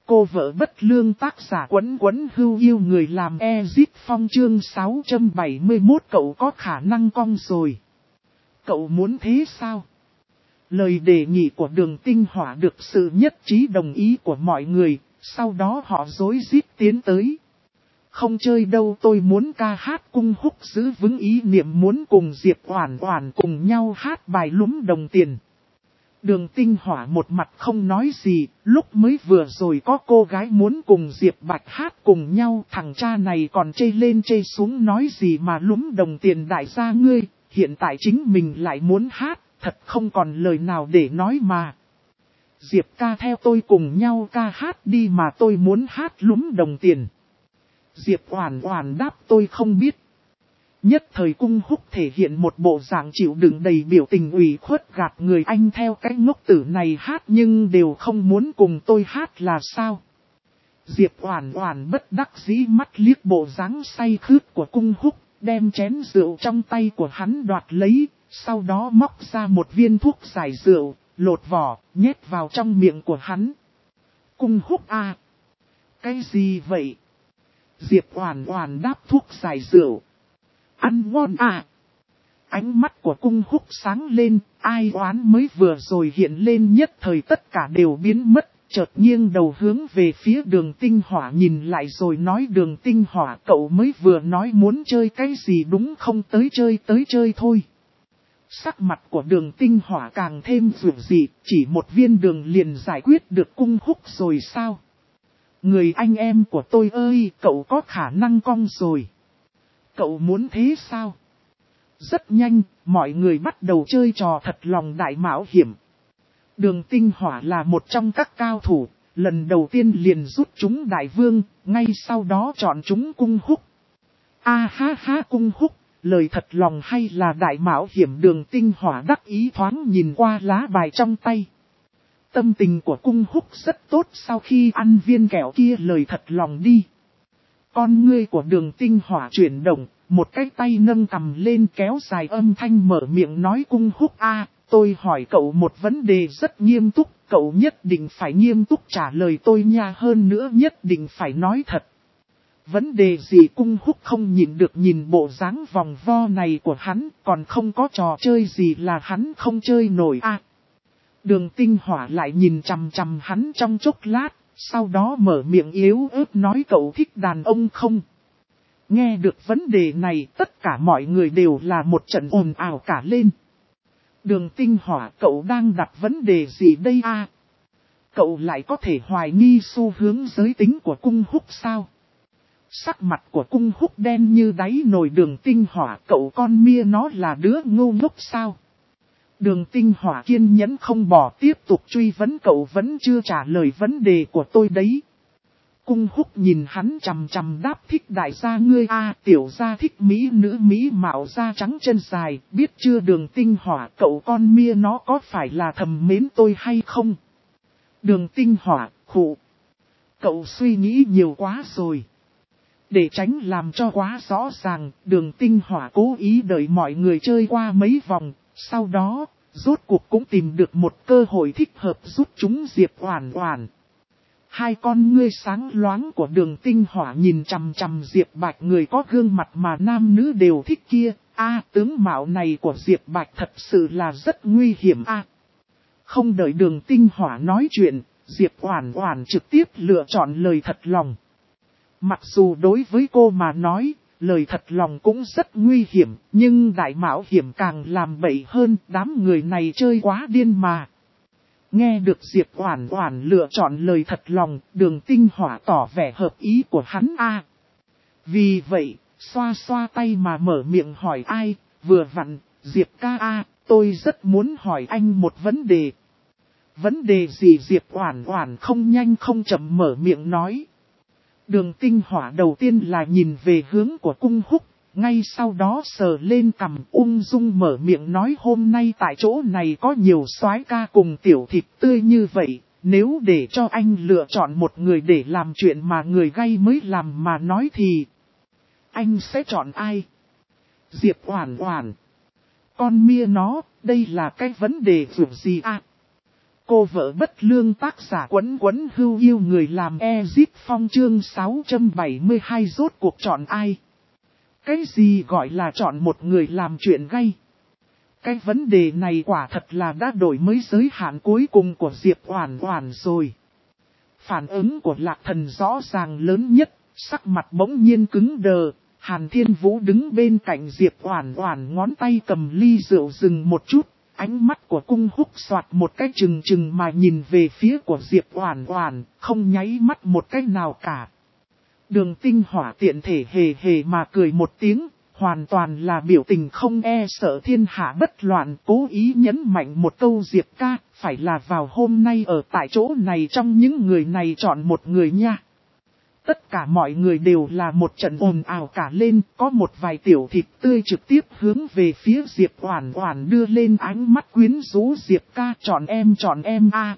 cô vợ bất lương tác giả Quấn Quấn Hưu yêu người làm Ezit Phong chương 671 cậu có khả năng cong rồi. Cậu muốn thế sao? Lời đề nghị của Đường Tinh Hỏa được sự nhất trí đồng ý của mọi người, sau đó họ rối rít tiến tới. Không chơi đâu, tôi muốn ca hát. Cung Húc giữ vững ý niệm muốn cùng Diệp Oản Oản cùng nhau hát bài Lúm Đồng Tiền. Đường Tinh Hỏa một mặt không nói gì, lúc mới vừa rồi có cô gái muốn cùng Diệp Bạch hát cùng nhau, thằng cha này còn chê lên chê xuống nói gì mà Lúm Đồng Tiền đại gia ngươi, hiện tại chính mình lại muốn hát, thật không còn lời nào để nói mà. Diệp ca theo tôi cùng nhau ca hát đi mà, tôi muốn hát Lúm Đồng Tiền. Diệp Oản Oản đáp tôi không biết. Nhất thời Cung Húc thể hiện một bộ dạng chịu đựng đầy biểu tình ủy khuất gạt người, anh theo cái ngốc tử này hát nhưng đều không muốn cùng tôi hát là sao? Diệp Oản Oản bất đắc dĩ mắt liếc bộ dáng say khướt của Cung Húc, đem chén rượu trong tay của hắn đoạt lấy, sau đó móc ra một viên thuốc giải rượu, lột vỏ, nhét vào trong miệng của hắn. Cung Húc à? Cái gì vậy? Diệp Oản Oản đáp thuốc giải rượu. Ăn ngon à? Ánh mắt của Cung Húc sáng lên, ai oán mới vừa rồi hiện lên nhất thời tất cả đều biến mất, chợt nghiêng đầu hướng về phía Đường Tinh Hỏa nhìn lại rồi nói Đường Tinh Hỏa cậu mới vừa nói muốn chơi cái gì đúng không, tới chơi thôi. Sắc mặt của Đường Tinh Hỏa càng thêm dữ dị, chỉ một viên đường liền giải quyết được Cung Húc rồi sao? Người anh em của tôi ơi, cậu có khả năng cong rồi. Cậu muốn thế sao? Rất nhanh, mọi người bắt đầu chơi trò thật lòng đại mạo hiểm. Đường Tinh Hỏa là một trong các cao thủ, lần đầu tiên liền rút chúng đại vương, ngay sau đó chọn chúng Cung Húc. A ha ha, Cung Húc, lời thật lòng hay là đại mạo hiểm? Đường Tinh Hỏa đắc ý thoáng nhìn qua lá bài trong tay. Tâm tình của Cung Húc rất tốt sau khi ăn viên kẹo kia, lời thật lòng đi. Con ngươi của Đường Tinh Hỏa chuyển động, một cái tay nâng cầm lên kéo dài âm thanh mở miệng nói Cung Húc a, tôi hỏi cậu một vấn đề rất nghiêm túc, cậu nhất định phải nghiêm túc trả lời tôi nha, hơn nữa nhất định phải nói thật. Vấn đề gì? Cung Húc không nhịn được nhìn bộ dáng vòng vo này của hắn, còn không có trò chơi gì là hắn không chơi nổi a. Đường Tinh Hỏa lại nhìn chằm chằm hắn trong chốc lát, sau đó mở miệng yếu ớt nói cậu thích đàn ông không? Nghe được vấn đề này tất cả mọi người đều là một trận ồn ào cả lên. Đường Tinh Hỏa cậu đang đặt vấn đề gì đây a? Cậu lại có thể hoài nghi xu hướng giới tính của Cung Húc sao? Sắc mặt của Cung Húc đen như đáy nồi. Đường Tinh Hỏa cậu con mia nó là đứa ngu ngốc sao? Đường Tinh Hỏa kiên nhẫn không bỏ tiếp tục truy vấn cậu vẫn chưa trả lời vấn đề của tôi đấy. Cung Húc nhìn hắn chằm chằm đáp thích đại gia ngươi a, tiểu gia thích mỹ nữ mỹ mạo da trắng chân dài, biết chưa? Đường Tinh Hỏa cậu con mia nó có phải là thầm mến tôi hay không? Đường Tinh Hỏa khụ. Cậu suy nghĩ nhiều quá rồi. Để tránh làm cho quá rõ ràng, Đường Tinh Hỏa cố ý đợi mọi người chơi qua mấy vòng, sau đó, rốt cuộc cũng tìm được một cơ hội thích hợp rút chúng Diệp Oản Oản. Hai con ngươi sáng loáng của Đường Tinh Hỏa nhìn chằm chằm Diệp Bạch, người có gương mặt mà nam nữ đều thích kia. A, tướng mạo này của Diệp Bạch thật sự là rất nguy hiểm a. Không đợi Đường Tinh Hỏa nói chuyện, Diệp Oản Oản trực tiếp lựa chọn lời thật lòng. Mặc dù đối với cô mà nói, lời thật lòng cũng rất nguy hiểm, nhưng đại mạo hiểm càng làm bậy hơn, đám người này chơi quá điên mà. Nghe được Diệp Oản Oản lựa chọn lời thật lòng, Đường Tinh Hỏa tỏ vẻ hợp ý của hắn a. Vì vậy, xoa xoa tay mà mở miệng hỏi ai, vừa vặn, Diệp ca a, tôi rất muốn hỏi anh một vấn đề. Vấn đề gì? Diệp Oản Oản không nhanh không chậm mở miệng nói. Đường Tinh Hỏa đầu tiên là nhìn về hướng của Cung Húc, ngay sau đó sờ lên cằm ung dung mở miệng nói hôm nay tại chỗ này có nhiều soái ca cùng tiểu thịt tươi như vậy, nếu để cho anh lựa chọn một người để làm chuyện mà người gay mới làm mà nói thì anh sẽ chọn ai? Diệp Oản Oản. Con mia nó, đây là cái vấn đề gì à? cô vợ bất lương tác giả Quấn Quấn Hưu yêu người làm Ezip Phong chương 672 rốt cuộc chọn ai? Cái gì gọi là chọn một người làm chuyện gay? Cái vấn đề này quả thật là đã đổi mới giới hạn cuối cùng của Diệp Oản Oản rồi. Phản ứng của Lạc Thần rõ ràng lớn nhất, sắc mặt bỗng nhiên cứng đờ. Hàn Thiên Vũ đứng bên cạnh Diệp Oản Oản, ngón tay cầm ly rượu dừng một chút, ánh mắt của Cung Húc xoạt một cái chừng chừng mà nhìn về phía của Diệp Oản Oản, không nháy mắt một cái nào cả. Đường Tinh Hỏa tiện thể hề hề mà cười một tiếng, hoàn toàn là biểu tình không e sợ thiên hạ bất loạn, cố ý nhấn mạnh một câu Diệp ca, phải là vào hôm nay ở tại chỗ này trong những người này chọn một người nha. Tất cả mọi người đều là một trận ồn ào cả lên, có một vài tiểu thịt tươi trực tiếp hướng về phía Diệp Oản Oản đưa lên ánh mắt quyến rũ. Diệp ca chọn em a.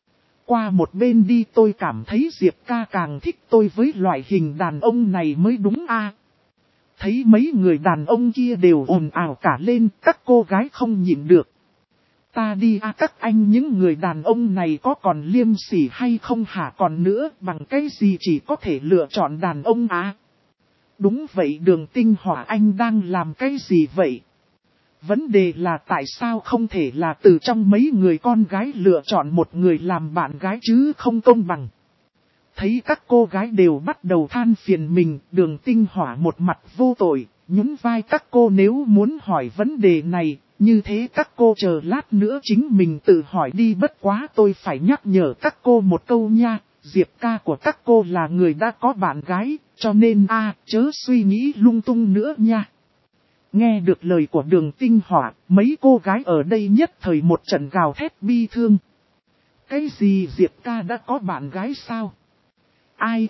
Qua một bên đi, tôi cảm thấy Diệp ca càng thích tôi với loại hình đàn ông này mới đúng a. Thấy mấy người đàn ông kia đều ồn ào cả lên, các cô gái không nhịn được. Ta đi a, các anh, những người đàn ông này có còn liêm sỉ hay không hả? Còn nữa, bằng cái gì chỉ có thể lựa chọn đàn ông à? Đúng vậy, Đường Tinh Hỏa, anh đang làm cái gì vậy? Vấn đề là tại sao không thể là từ trong mấy người con gái lựa chọn một người làm bạn gái chứ, không công bằng. Thấy các cô gái đều bắt đầu than phiền mình, Đường Tinh Hỏa một mặt vô tội, nhún vai các cô nếu muốn hỏi vấn đề này. Như thế các cô chờ lát nữa chính mình tự hỏi đi, bất quá tôi phải nhắc nhở các cô một câu nha, Diệp ca của các cô là người đã có bạn gái, cho nên chớ suy nghĩ lung tung nữa nha. Nghe được lời của Đường Tinh Hỏa, mấy cô gái ở đây nhất thời một trận gào thét bi thương. Cái gì Diệp ca đã có bạn gái sao? Ai,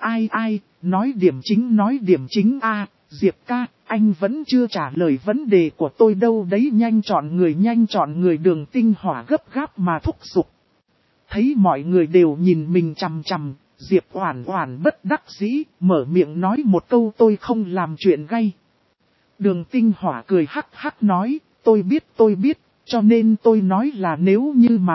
nói điểm chính Diệp ca, anh vẫn chưa trả lời vấn đề của tôi đâu đấy, nhanh chọn người. Đường Tinh Hỏa gấp gáp mà thúc giục. Thấy mọi người đều nhìn mình chằm chằm, Diệp Oản Oản bất đắc dĩ, mở miệng nói một câu tôi không làm chuyện gay. Đường Tinh Hỏa cười hắc hắc nói, tôi biết, cho nên tôi nói là nếu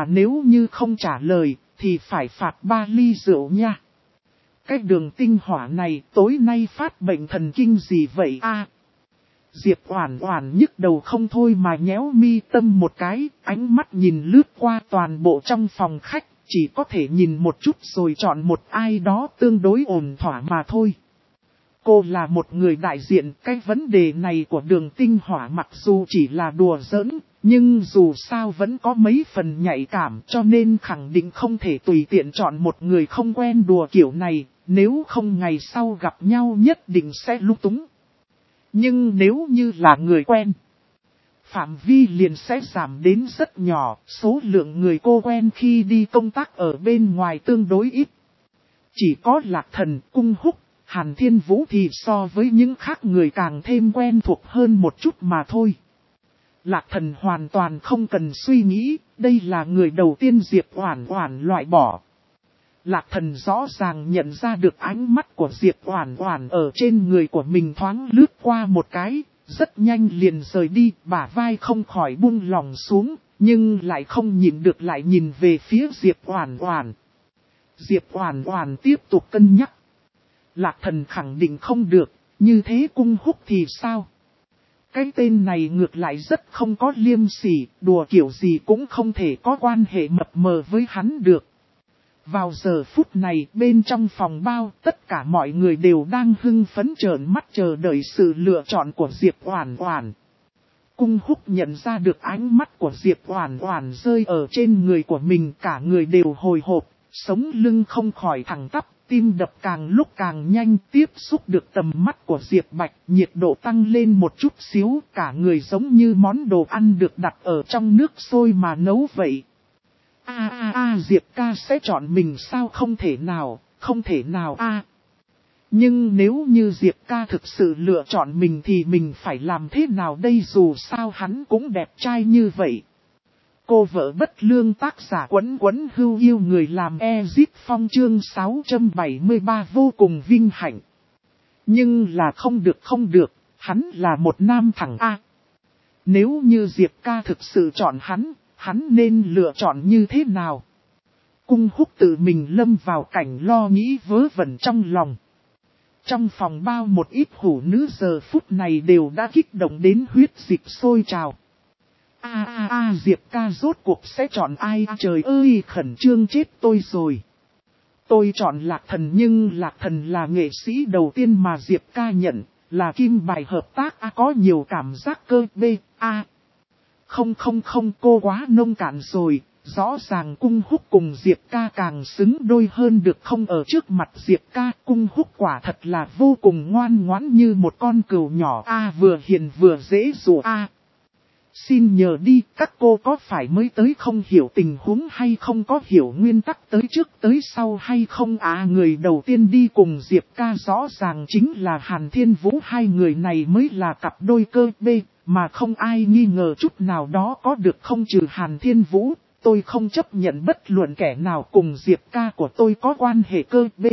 như không trả lời, thì phải phạt 3 ly rượu nha. Cái Đường Tinh Hỏa này tối nay phát bệnh thần kinh gì vậy a? Diệp Oản Oản nhức đầu không thôi mà nhéo mi tâm một cái, ánh mắt nhìn lướt qua toàn bộ trong phòng khách, chỉ có thể nhìn một chút rồi chọn một ai đó tương đối ổn thỏa mà thôi. Cô là một người đại diện, cái vấn đề này của Đường Tinh Hỏa mặc dù chỉ là đùa giỡn, nhưng dù sao vẫn có mấy phần nhạy cảm, cho nên khẳng định không thể tùy tiện chọn một người không quen đùa kiểu này, nếu không ngày sau gặp nhau nhất định sẽ lung túng. Nhưng nếu như là người quen, phạm vi liền sẽ giảm đến rất nhỏ, số lượng người cô quen khi đi công tác ở bên ngoài tương đối ít. Chỉ có Lạc Thần, Cung Húc, Hàn Thiên Vũ thì so với những khác người càng thêm quen thuộc hơn một chút mà thôi. Lạc Thần hoàn toàn không cần suy nghĩ, đây là người đầu tiên Diệp Oản Oản loại bỏ. Lạc Thần rõ ràng nhận ra được ánh mắt của Diệp Oản Oản ở trên người của mình thoáng lướt qua một cái, rất nhanh liền rời đi, bả vai không khỏi buông lỏng xuống, nhưng lại không nhịn được lại nhìn về phía Diệp Oản Oản. Diệp Oản Oản tiếp tục cân nhắc. Lạc Thần khẳng định không được, như thế Cung Húc thì sao? Cái tên này ngược lại rất không có liêm sỉ, đùa kiểu gì cũng không thể có quan hệ mập mờ với hắn được. Vào giờ phút này, bên trong phòng bao, tất cả mọi người đều đang hưng phấn trợn mắt chờ đợi sự lựa chọn của Diệp Oản Oản. Cung Húc nhận ra được ánh mắt của Diệp Oản Oản rơi ở trên người của mình, cả người đều hồi hộp, sống lưng không khỏi thẳng tắp, tim đập càng lúc càng nhanh, tiếp xúc được tầm mắt của Diệp Bạch, nhiệt độ tăng lên một chút xíu, cả người giống như món đồ ăn được đặt ở trong nước sôi mà nấu vậy. Diệp ca sẽ chọn mình sao? Không thể nào a. Nhưng nếu như Diệp ca thực sự lựa chọn mình thì mình phải làm thế nào đây, dù sao hắn cũng đẹp trai như vậy. Cô vợ bất lương tác giả Quấn Quấn Hưu yêu người làm Ezip Phong chương 673 vô cùng vinh hạnh. Nhưng là không được, hắn là một nam thẳng a. Nếu như Diệp ca thực sự chọn hắn nên lựa chọn như thế nào? Cung Húc tự mình lâm vào cảnh lo nghĩ vớ vẩn trong lòng. Trong phòng bao một ít hủ nữ giờ phút này đều đã kích động đến huyết dịch sôi trào. Diệp ca rốt cuộc sẽ chọn ai? Trời ơi, khẩn trương chết tôi rồi. Tôi chọn Lạc Thần, nhưng Lạc Thần là nghệ sĩ đầu tiên mà Diệp ca nhận, là kim bài hợp tác. Có nhiều cảm giác cơ Không, cô quá nông cạn rồi. Rõ ràng Cung Húc cùng Diệp ca càng xứng đôi hơn được không? Ở trước mặt Diệp ca, Cung Húc quả thật là vô cùng ngoan ngoãn như một con cừu nhỏ. Vừa hiền vừa dễ dụ. Xin nhờ đi, các cô có phải mới tới không hiểu tình huống hay không có hiểu nguyên tắc tới trước tới sau hay không? Người đầu tiên đi cùng Diệp ca rõ ràng chính là Hàn Thiên Vũ. Hai người này mới là cặp đôi cơ B, mà không ai nghi ngờ chút nào đó có được không? Trừ Hàn Thiên Vũ, tôi không chấp nhận bất luận kẻ nào cùng Diệp ca của tôi có quan hệ cơ B.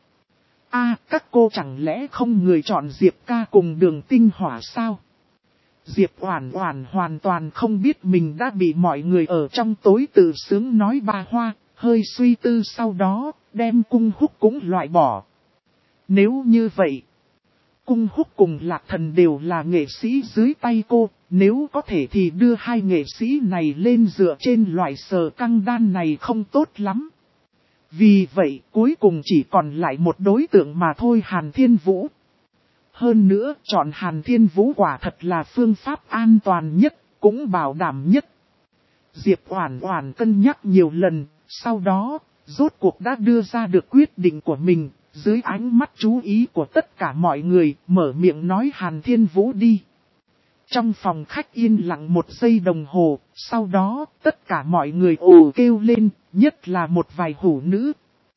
Các cô chẳng lẽ không người chọn Diệp ca cùng Đường Tinh Hỏa sao? Diệp Oản Oản hoàn toàn không biết mình đã bị mọi người ở trong tối tự sướng nói ba hoa, hơi suy tư sau đó, đem Cung Húc cũng loại bỏ. Nếu như vậy, Cung Húc cùng Lạc Thần đều là nghệ sĩ dưới tay cô, nếu có thể thì đưa hai nghệ sĩ này lên dựa trên loại sờ căng đan này không tốt lắm. Vì vậy cuối cùng chỉ còn lại một đối tượng mà thôi, Hàn Thiên Vũ. Hơn nữa, chọn Hàn Thiên Vũ quả thật là phương pháp an toàn nhất, cũng bảo đảm nhất. Diệp Oản Oản cân nhắc nhiều lần, sau đó, rốt cuộc đã đưa ra được quyết định của mình, dưới ánh mắt chú ý của tất cả mọi người, mở miệng nói Hàn Thiên Vũ đi. Trong phòng khách yên lặng một giây đồng hồ, sau đó, tất cả mọi người ồ kêu lên, nhất là một vài hủ nữ.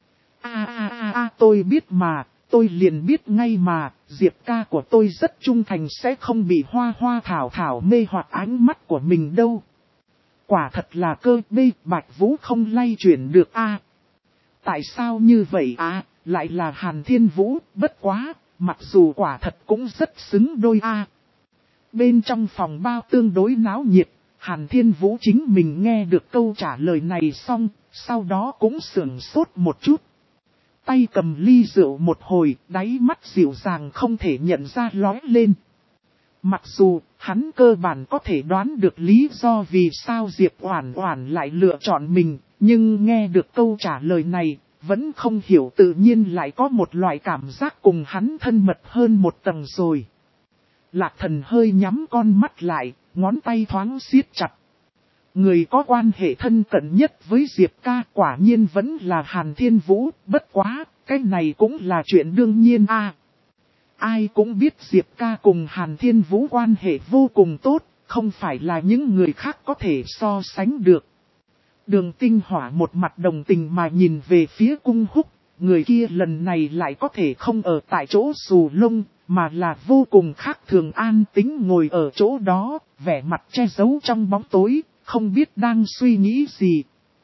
Tôi biết mà. Tôi liền biết ngay mà, Diệp ca của tôi rất trung thành, sẽ không bị Hoa Hoa Thảo Thảo mê hoặc ánh mắt của mình đâu. Quả thật là cơ B, Bạch Vũ không lay chuyển được Tại sao như vậy lại là Hàn Thiên Vũ, bất quá, mặc dù quả thật cũng rất xứng đôi Bên trong phòng bao tương đối náo nhiệt, Hàn Thiên Vũ chính mình nghe được câu trả lời này xong, sau đó cũng sửng sốt một chút. Tay cầm ly rượu một hồi, đáy mắt dịu dàng không thể nhận ra lóe lên. Mặc dù, hắn cơ bản có thể đoán được lý do vì sao Diệp Oản Oản lại lựa chọn mình, nhưng nghe được câu trả lời này, vẫn không hiểu tự nhiên lại có một loại cảm giác cùng hắn thân mật hơn một tầng rồi. Lạc Thần hơi nhắm con mắt lại, ngón tay thoáng siết chặt. Người có quan hệ thân cận nhất với Diệp ca quả nhiên vẫn là Hàn Thiên Vũ, bất quá, cái này cũng là chuyện đương nhiên Ai cũng biết Diệp ca cùng Hàn Thiên Vũ quan hệ vô cùng tốt, không phải là những người khác có thể so sánh được. Đường Tinh Hỏa một mặt đồng tình mà nhìn về phía Cung Húc, người kia lần này lại có thể không ở tại chỗ xù lông, mà là vô cùng khác thường an tĩnh ngồi ở chỗ đó, vẻ mặt che giấu trong bóng tối. Không biết đang suy nghĩ gì.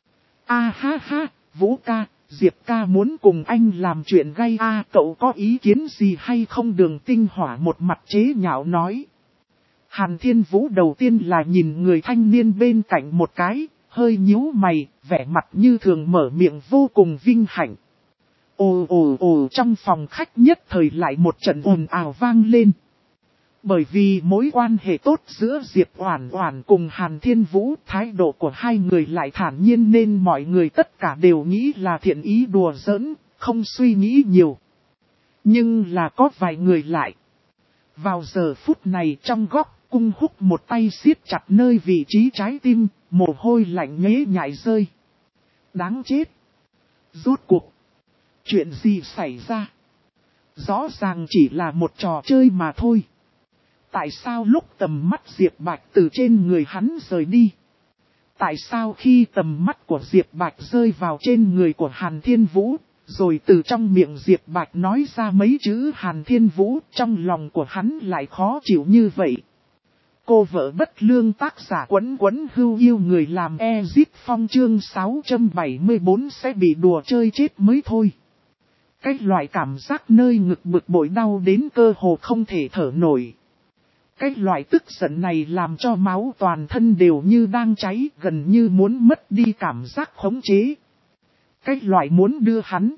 Vũ ca, Diệp ca muốn cùng anh làm chuyện gay cậu có ý kiến gì hay không? Đường Tinh Hỏa một mặt chế nhạo nói. Hàn Thiên Vũ đầu tiên là nhìn người thanh niên bên cạnh một cái, hơi nhíu mày, vẻ mặt như thường mở miệng vô cùng vinh hạnh. Ồ, trong phòng khách nhất thời lại một trận ồn ào vang lên. Bởi vì mối quan hệ tốt giữa Diệp Oản Oản cùng Hàn Thiên Vũ, thái độ của hai người lại thản nhiên nên mọi người tất cả đều nghĩ là thiện ý đùa giỡn, không suy nghĩ nhiều. Nhưng là có vài người lại. Vào giờ phút này trong góc, Cung Húc một tay siết chặt nơi vị trí trái tim, mồ hôi lạnh nhễ nhại rơi. Đáng chết! Rốt cuộc! Chuyện gì xảy ra? Rõ ràng chỉ là một trò chơi mà thôi. Tại sao lúc tầm mắt Diệp Bạch từ trên người hắn rời đi? Tại sao khi tầm mắt của Diệp Bạch rơi vào trên người của Hàn Thiên Vũ, rồi từ trong miệng Diệp Bạch nói ra mấy chữ Hàn Thiên Vũ, trong lòng của hắn lại khó chịu như vậy? Cô vợ bất lương tác giả Quấn Quấn Hưu yêu người làm Ezit Phong chương 674 sẽ bị đùa chơi chết mới thôi. Cái loại cảm giác nơi ngực bực bội đau đến cơ hồ không thể thở nổi. Cái loại tức giận này làm cho máu toàn thân đều như đang cháy, gần như muốn mất đi cảm giác khống chế. Cái loại muốn đưa hắn.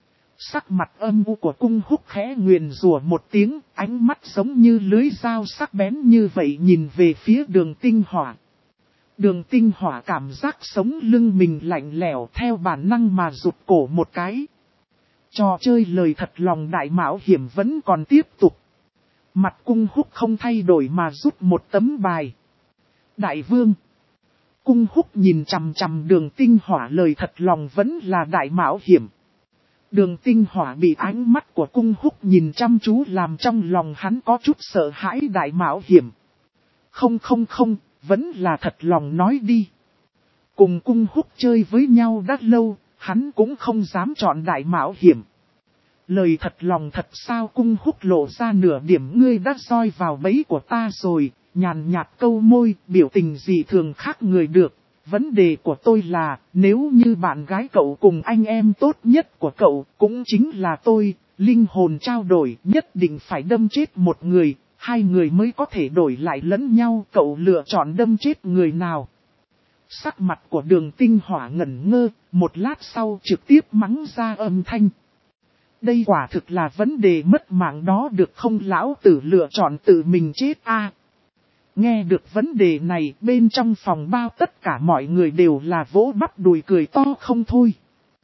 Sắc mặt âm u của cung húc khẽ nguyền rủa một tiếng, ánh mắt giống như lưới dao sắc bén như vậy nhìn về phía Đường Tinh Hỏa. Đường Tinh Hỏa cảm giác sống lưng mình lạnh lẽo theo bản năng mà rụt cổ một cái. Trò chơi lời thật lòng đại mạo hiểm vẫn còn tiếp tục. Mặt cung húc không thay đổi mà rút một tấm bài. Đại vương. Cung húc nhìn chằm chằm Đường Tinh Hỏa lời thật lòng vẫn là đại mạo hiểm. Đường Tinh Hỏa bị ánh mắt của cung húc nhìn chăm chú làm trong lòng hắn có chút sợ hãi đại mạo hiểm. Không, vẫn là thật lòng nói đi. Cùng cung húc chơi với nhau đã lâu, hắn cũng không dám chọn đại mạo hiểm. Lời thật lòng thật sao cung húc lộ ra nửa điểm ngươi đã roi vào bẫy của ta rồi, nhàn nhạt câu môi, biểu tình gì thường khác người được. Vấn đề của tôi là, nếu như bạn gái cậu cùng anh em tốt nhất của cậu cũng chính là tôi, linh hồn trao đổi nhất định phải đâm chết một người, hai người mới có thể đổi lại lẫn nhau, cậu lựa chọn đâm chết người nào. Sắc mặt của Đường Tinh Hỏa ngẩn ngơ, một lát sau trực tiếp mắng ra âm thanh. Đây quả thực là vấn đề mất mạng đó được không lão tử lựa chọn tự mình chết a. Nghe được vấn đề này bên trong phòng bao tất cả mọi người đều là vỗ bắp đùi cười to không thôi.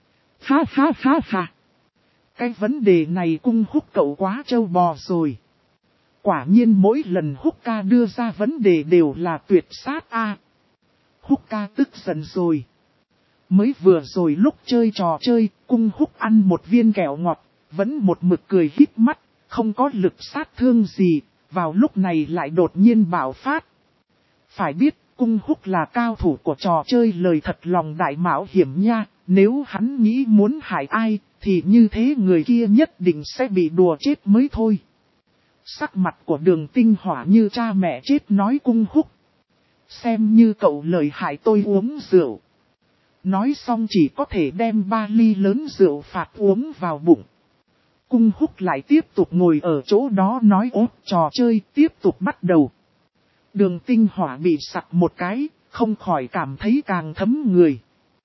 Ha ha ha ha. Cái vấn đề này cung húc cậu quá trâu bò rồi. Quả nhiên mỗi lần húc ca đưa ra vấn đề đều là tuyệt sát a. Húc ca tức giận rồi. Mới vừa rồi lúc chơi trò chơi, cung húc ăn một viên kẹo ngọt, vẫn một mực cười híp mắt, không có lực sát thương gì, vào lúc này lại đột nhiên bạo phát. Phải biết, cung húc là cao thủ của trò chơi lời thật lòng đại mạo hiểm nha, nếu hắn nghĩ muốn hại ai, thì như thế người kia nhất định sẽ bị đùa chết mới thôi. Sắc mặt của Đường Tinh Hỏa như cha mẹ chết nói cung húc. Xem như cậu lời hại tôi uống rượu. Nói xong chỉ có thể đem 3 ly lớn rượu phạt uống vào bụng. Cung húc lại tiếp tục ngồi ở chỗ đó nói trò chơi tiếp tục bắt đầu. Đường Tinh Hỏa bị sặc một cái, không khỏi cảm thấy càng thấm người.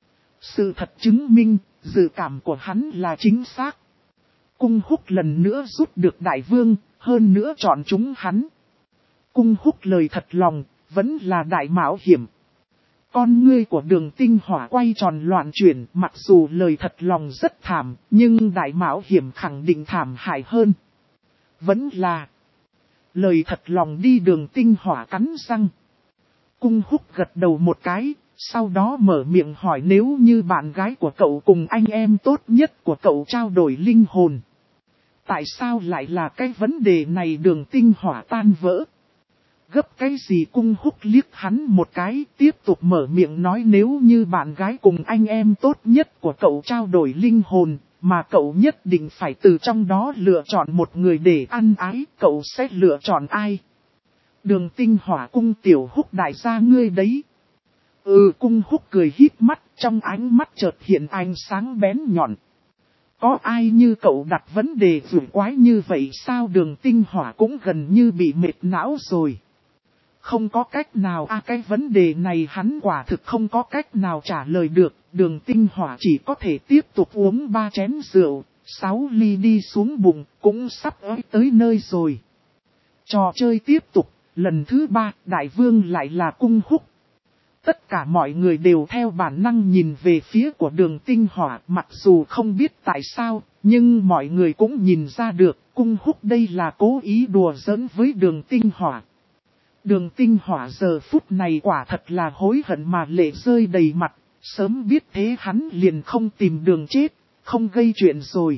Sự thật chứng minh, dự cảm của hắn là chính xác. Cung húc lần nữa rút được đại vương, hơn nữa chọn chúng hắn. Cung húc lời thật lòng, vẫn là đại mạo hiểm. Con ngươi của Đường Tinh Hỏa quay tròn loạn chuyển, mặc dù lời thật lòng rất thảm, nhưng đại mạo hiểm khẳng định thảm hại hơn. Vẫn là lời thật lòng đi. Đường Tinh Hỏa cắn răng. Cung húc gật đầu một cái, sau đó mở miệng hỏi nếu như bạn gái của cậu cùng anh em tốt nhất của cậu trao đổi linh hồn. Tại sao lại là cái vấn đề này? Đường Tinh Hỏa tan vỡ. Gấp cái gì? Cung húc liếc hắn một cái, tiếp tục mở miệng nói nếu như bạn gái cùng anh em tốt nhất của cậu trao đổi linh hồn, mà cậu nhất định phải từ trong đó lựa chọn một người để ăn ái, cậu sẽ lựa chọn ai? Đường Tinh Hỏa cung tiểu húc đại gia ngươi đấy. Cung húc cười híp mắt, trong ánh mắt chợt hiện ánh sáng bén nhọn. Có ai như cậu đặt vấn đề rủi quái như vậy sao? Đường Tinh Hỏa cũng gần như bị mệt não rồi. Không có cách nào cái vấn đề này hắn quả thực không có cách nào trả lời được. Đường Tinh Hỏa chỉ có thể tiếp tục uống 3 chén rượu, 6 ly đi xuống bụng, cũng sắp tới nơi rồi. Trò chơi tiếp tục, lần thứ 3, đại vương lại là cung húc. Tất cả mọi người đều theo bản năng nhìn về phía của Đường Tinh Hỏa, mặc dù không biết tại sao, nhưng mọi người cũng nhìn ra được, cung húc đây là cố ý đùa giỡn với Đường Tinh Hỏa. Đường Tinh Hỏa giờ phút này quả thật là hối hận mà lệ rơi đầy mặt, sớm biết thế hắn liền không tìm đường chết, không gây chuyện rồi.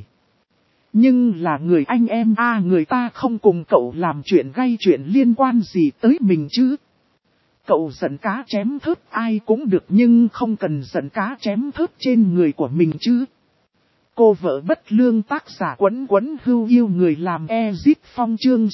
Nhưng là người anh em người ta không cùng cậu làm chuyện gây chuyện liên quan gì tới mình chứ. Cậu giận cá chém thớt ai cũng được nhưng không cần giận cá chém thớt trên người của mình chứ. Cô vợ bất lương tác giả Quấn Quấn Hưu yêu người làm Ezit Phong chương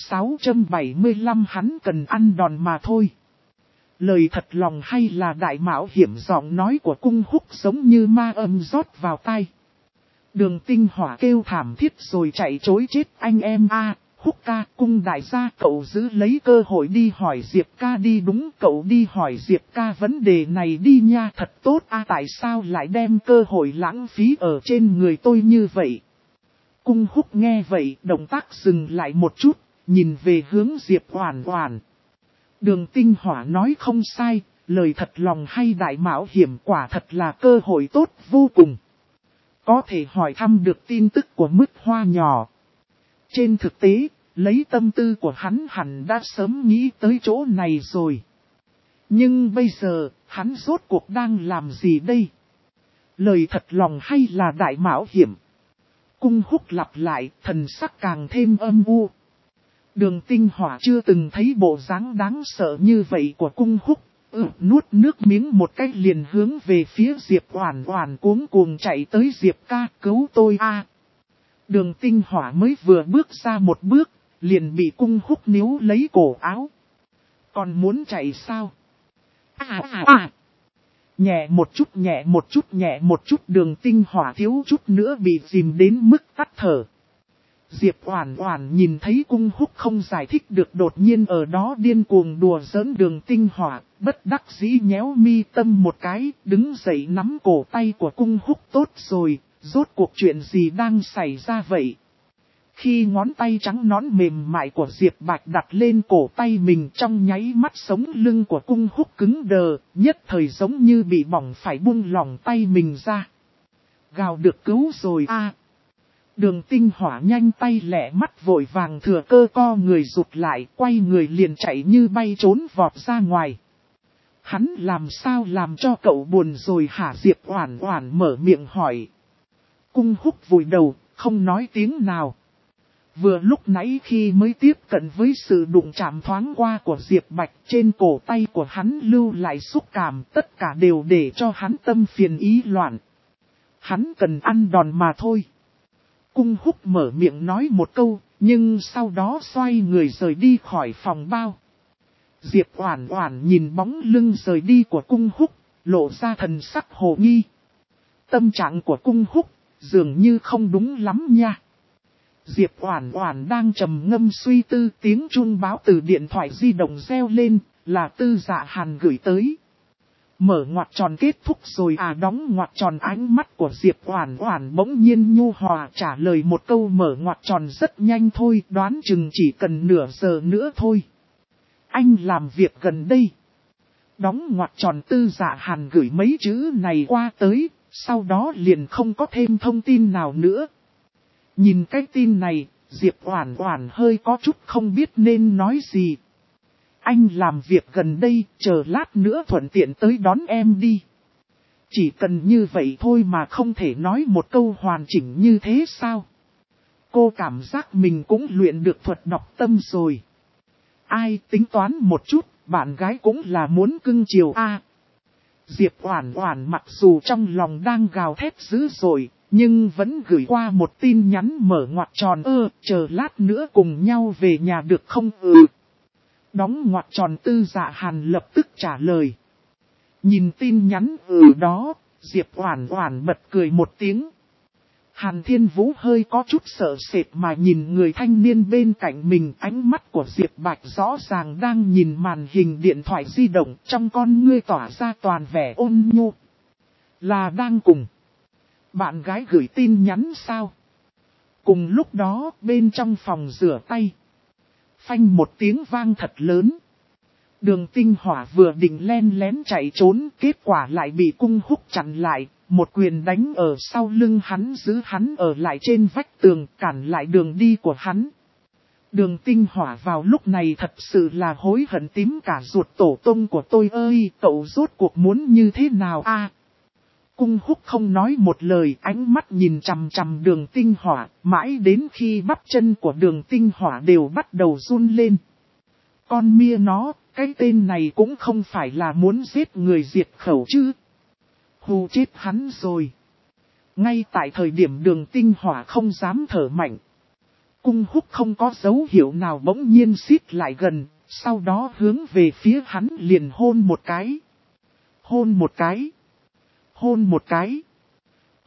675 hắn cần ăn đòn mà thôi. Lời thật lòng hay là đại mạo hiểm giọng nói của cung húc giống như ma âm rót vào tai. Đường Tinh Hỏa kêu thảm thiết rồi chạy trối chết anh em Húc ca, Cung đại gia cậu giữ lấy cơ hội đi hỏi Diệp ca đi, đúng, cậu đi hỏi Diệp ca vấn đề này đi nha, thật tốt a. Tại sao lại đem cơ hội lãng phí ở trên người tôi như vậy? Cung Húc nghe vậy, động tác dừng lại một chút, nhìn về hướng Diệp Oản Oản. Đường Tinh Hỏa nói không sai, lời thật lòng hay đại mạo hiểm quả thật là cơ hội tốt vô cùng. Có thể hỏi thăm được tin tức của Mứt Hoa nhỏ. Trên thực tế, lấy tâm tư của hắn hẳn đã sớm nghĩ tới chỗ này rồi. Nhưng bây giờ, hắn rốt cuộc đang làm gì đây? Lời thật lòng hay là đại mạo hiểm? Cung Húc lặp lại, thần sắc càng thêm âm u. Đường Tinh Hỏa chưa từng thấy bộ dáng đáng sợ như vậy của Cung Húc. Nuốt nước miếng một cái liền hướng về phía Diệp Oản Oản cuống cuồng chạy tới. Diệp ca, cứu tôi a. Đường Tinh Hỏa mới vừa bước ra một bước, liền bị Cung Húc níu lấy cổ áo. Còn muốn chạy sao? Nhẹ một chút, nhẹ một chút, nhẹ một chút, Đường Tinh Hỏa thiếu chút nữa bị dìm đến mức tắt thở. Diệp Oản Oản nhìn thấy Cung Húc không giải thích được đột nhiên ở đó điên cuồng đùa giỡn Đường Tinh Hỏa, bất đắc dĩ nhéo mi tâm một cái, đứng dậy nắm cổ tay của Cung Húc. Tốt rồi, rốt cuộc chuyện gì đang xảy ra vậy? Khi ngón tay trắng nõn mềm mại của Diệp Bạch đặt lên cổ tay mình, trong nháy mắt sống lưng của Cung Húc cứng đờ, nhất thời giống như bị bỏng phải buông lỏng tay mình ra. Gào được cứu rồi a. Đường Tinh Hỏa nhanh tay lẹ mắt vội vàng thừa cơ co người rụt lại, quay người liền chạy như bay trốn vọt ra ngoài. Hắn làm sao làm cho cậu buồn rồi hả? Diệp Oản Oản mở miệng hỏi. Cung Húc vùi đầu, không nói tiếng nào. Vừa lúc nãy khi mới tiếp cận với sự đụng chạm thoáng qua của Diệp Bạch, trên cổ tay của hắn lưu lại xúc cảm, tất cả đều để cho hắn tâm phiền ý loạn. Hắn cần ăn đòn mà thôi. Cung Húc mở miệng nói một câu, nhưng sau đó xoay người rời đi khỏi phòng bao. Diệp Oản Oản nhìn bóng lưng rời đi của Cung Húc, lộ ra thần sắc hồ nghi. Tâm trạng của Cung Húc dường như không đúng lắm nha. Diệp Oản Oản đang trầm ngâm suy tư, tiếng chuông báo từ điện thoại di động reo lên, là Tư Dạ Hàn gửi tới. Mở ngoặc tròn kết thúc rồi à? Đóng ngoặc tròn. Ánh mắt của Diệp Oản Oản bỗng nhiên nhu hòa trả lời một câu mở ngoặc tròn rất nhanh thôi, đoán chừng chỉ cần nửa giờ nữa thôi. Anh làm việc gần đây. Đóng ngoặc tròn. Tư Dạ Hàn gửi mấy chữ này qua tới, sau đó liền không có thêm thông tin nào nữa. Nhìn cái tin này, Diệp Oản Oản hơi có chút không biết nên nói gì. Anh làm việc gần đây, chờ lát nữa thuận tiện tới đón em đi. Chỉ cần như vậy thôi mà không thể nói một câu hoàn chỉnh như thế sao? Cô cảm giác mình cũng luyện được thuật đọc tâm rồi. Ai tính toán một chút, bạn gái cũng là muốn cưng chiều a. Diệp Oản Oản mặc dù trong lòng đang gào thét dữ dội, nhưng vẫn gửi qua một tin nhắn mở ngoặc tròn chờ lát nữa cùng nhau về nhà được không? Đóng ngoặc tròn. Tư Dạ Hàn lập tức trả lời. Nhìn tin nhắn đó, Diệp Oản Oản bật cười một tiếng. Hàn Thiên Vũ hơi có chút sợ sệt mà nhìn người thanh niên bên cạnh mình, ánh mắt của Diệp Bạch rõ ràng đang nhìn màn hình điện thoại di động, trong con ngươi tỏa ra toàn vẻ ôn nhu. Là đang cùng bạn gái gửi tin nhắn sao? Cùng lúc đó, bên trong phòng rửa tay, phanh một tiếng vang thật lớn. Đường Tinh Hỏa vừa định len lén chạy trốn, kết quả lại bị Cung Húc chặn lại, một quyền đánh ở sau lưng hắn, giữ hắn ở lại trên vách tường, cản lại đường đi của hắn. Đường Tinh Hỏa vào lúc này thật sự là hối hận tím cả ruột. Tổ tông của tôi ơi, cậu rốt cuộc muốn như thế nào a? Cung Húc không nói một lời, ánh mắt nhìn chằm chằm Đường Tinh Hỏa, mãi đến khi bắp chân của Đường Tinh Hỏa đều bắt đầu run lên. Con mia nó, cái tên này cũng không phải là muốn giết người diệt khẩu chứ. Hù chết hắn rồi. Ngay tại thời điểm Đường Tinh Hỏa không dám thở mạnh, Cung Húc không có dấu hiệu nào bỗng nhiên xít lại gần, sau đó hướng về phía hắn liền hôn một cái. Hôn một cái. Hôn một cái.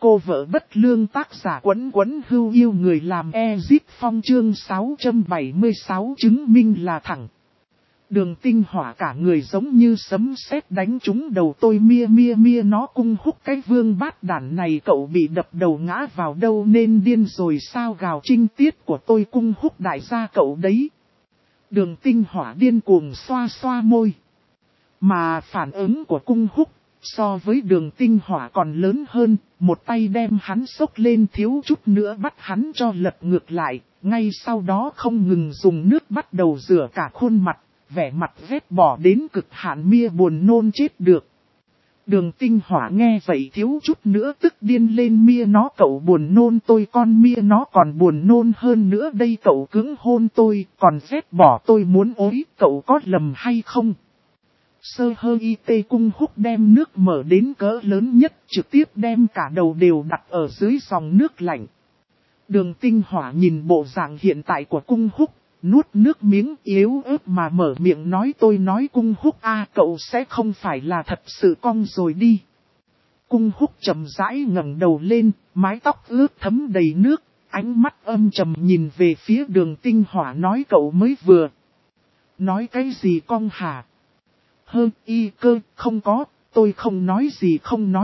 Cô vợ bất lương tác giả Quấn Quấn Hưu yêu người làm Ezip Phong chương 676 chứng minh là thẳng. Đường Tinh Hỏa cả người giống như sấm sét đánh trúng đầu tôi, mia nó cung húc cái vương bát đản này, cậu bị đập đầu ngã vào đâu nên điên rồi sao, gào trinh tiết của tôi cung húc đại gia cậu đấy. Đường Tinh Hỏa điên cuồng xoa xoa môi. Mà phản ứng của cung húc so với Đường Tinh Hỏa còn lớn hơn, một tay đem hắn xốc lên thiếu chút nữa bắt hắn cho lật ngược lại, ngay sau đó không ngừng dùng nước bắt đầu rửa cả khuôn mặt, vẻ mặt vết bỏ đến cực hạn, mia buồn nôn chết được. Đường Tinh Hỏa nghe vậy thiếu chút nữa tức điên lên, mia nó cậu buồn nôn tôi, con mia nó còn buồn nôn hơn nữa đây, cậu cứng hôn tôi, còn vết bỏ tôi muốn ối, cậu có lầm hay không? Sơ hơ y tê cung húc đem nước mở đến cỡ lớn nhất, trực tiếp đem cả đầu đều đặt ở dưới dòng nước lạnh. Đường Tinh Hỏa nhìn bộ dạng hiện tại của cung húc, nuốt nước miếng yếu ớt mà mở miệng nói, tôi nói cung húc cậu sẽ không phải là thật sự cong rồi đi. Cung húc chậm rãi ngẩng đầu lên, mái tóc ướt thấm đầy nước, ánh mắt âm trầm nhìn về phía Đường Tinh Hỏa nói, cậu mới vừa nói cái gì cong hả? Y cơ, không có, tôi không nói gì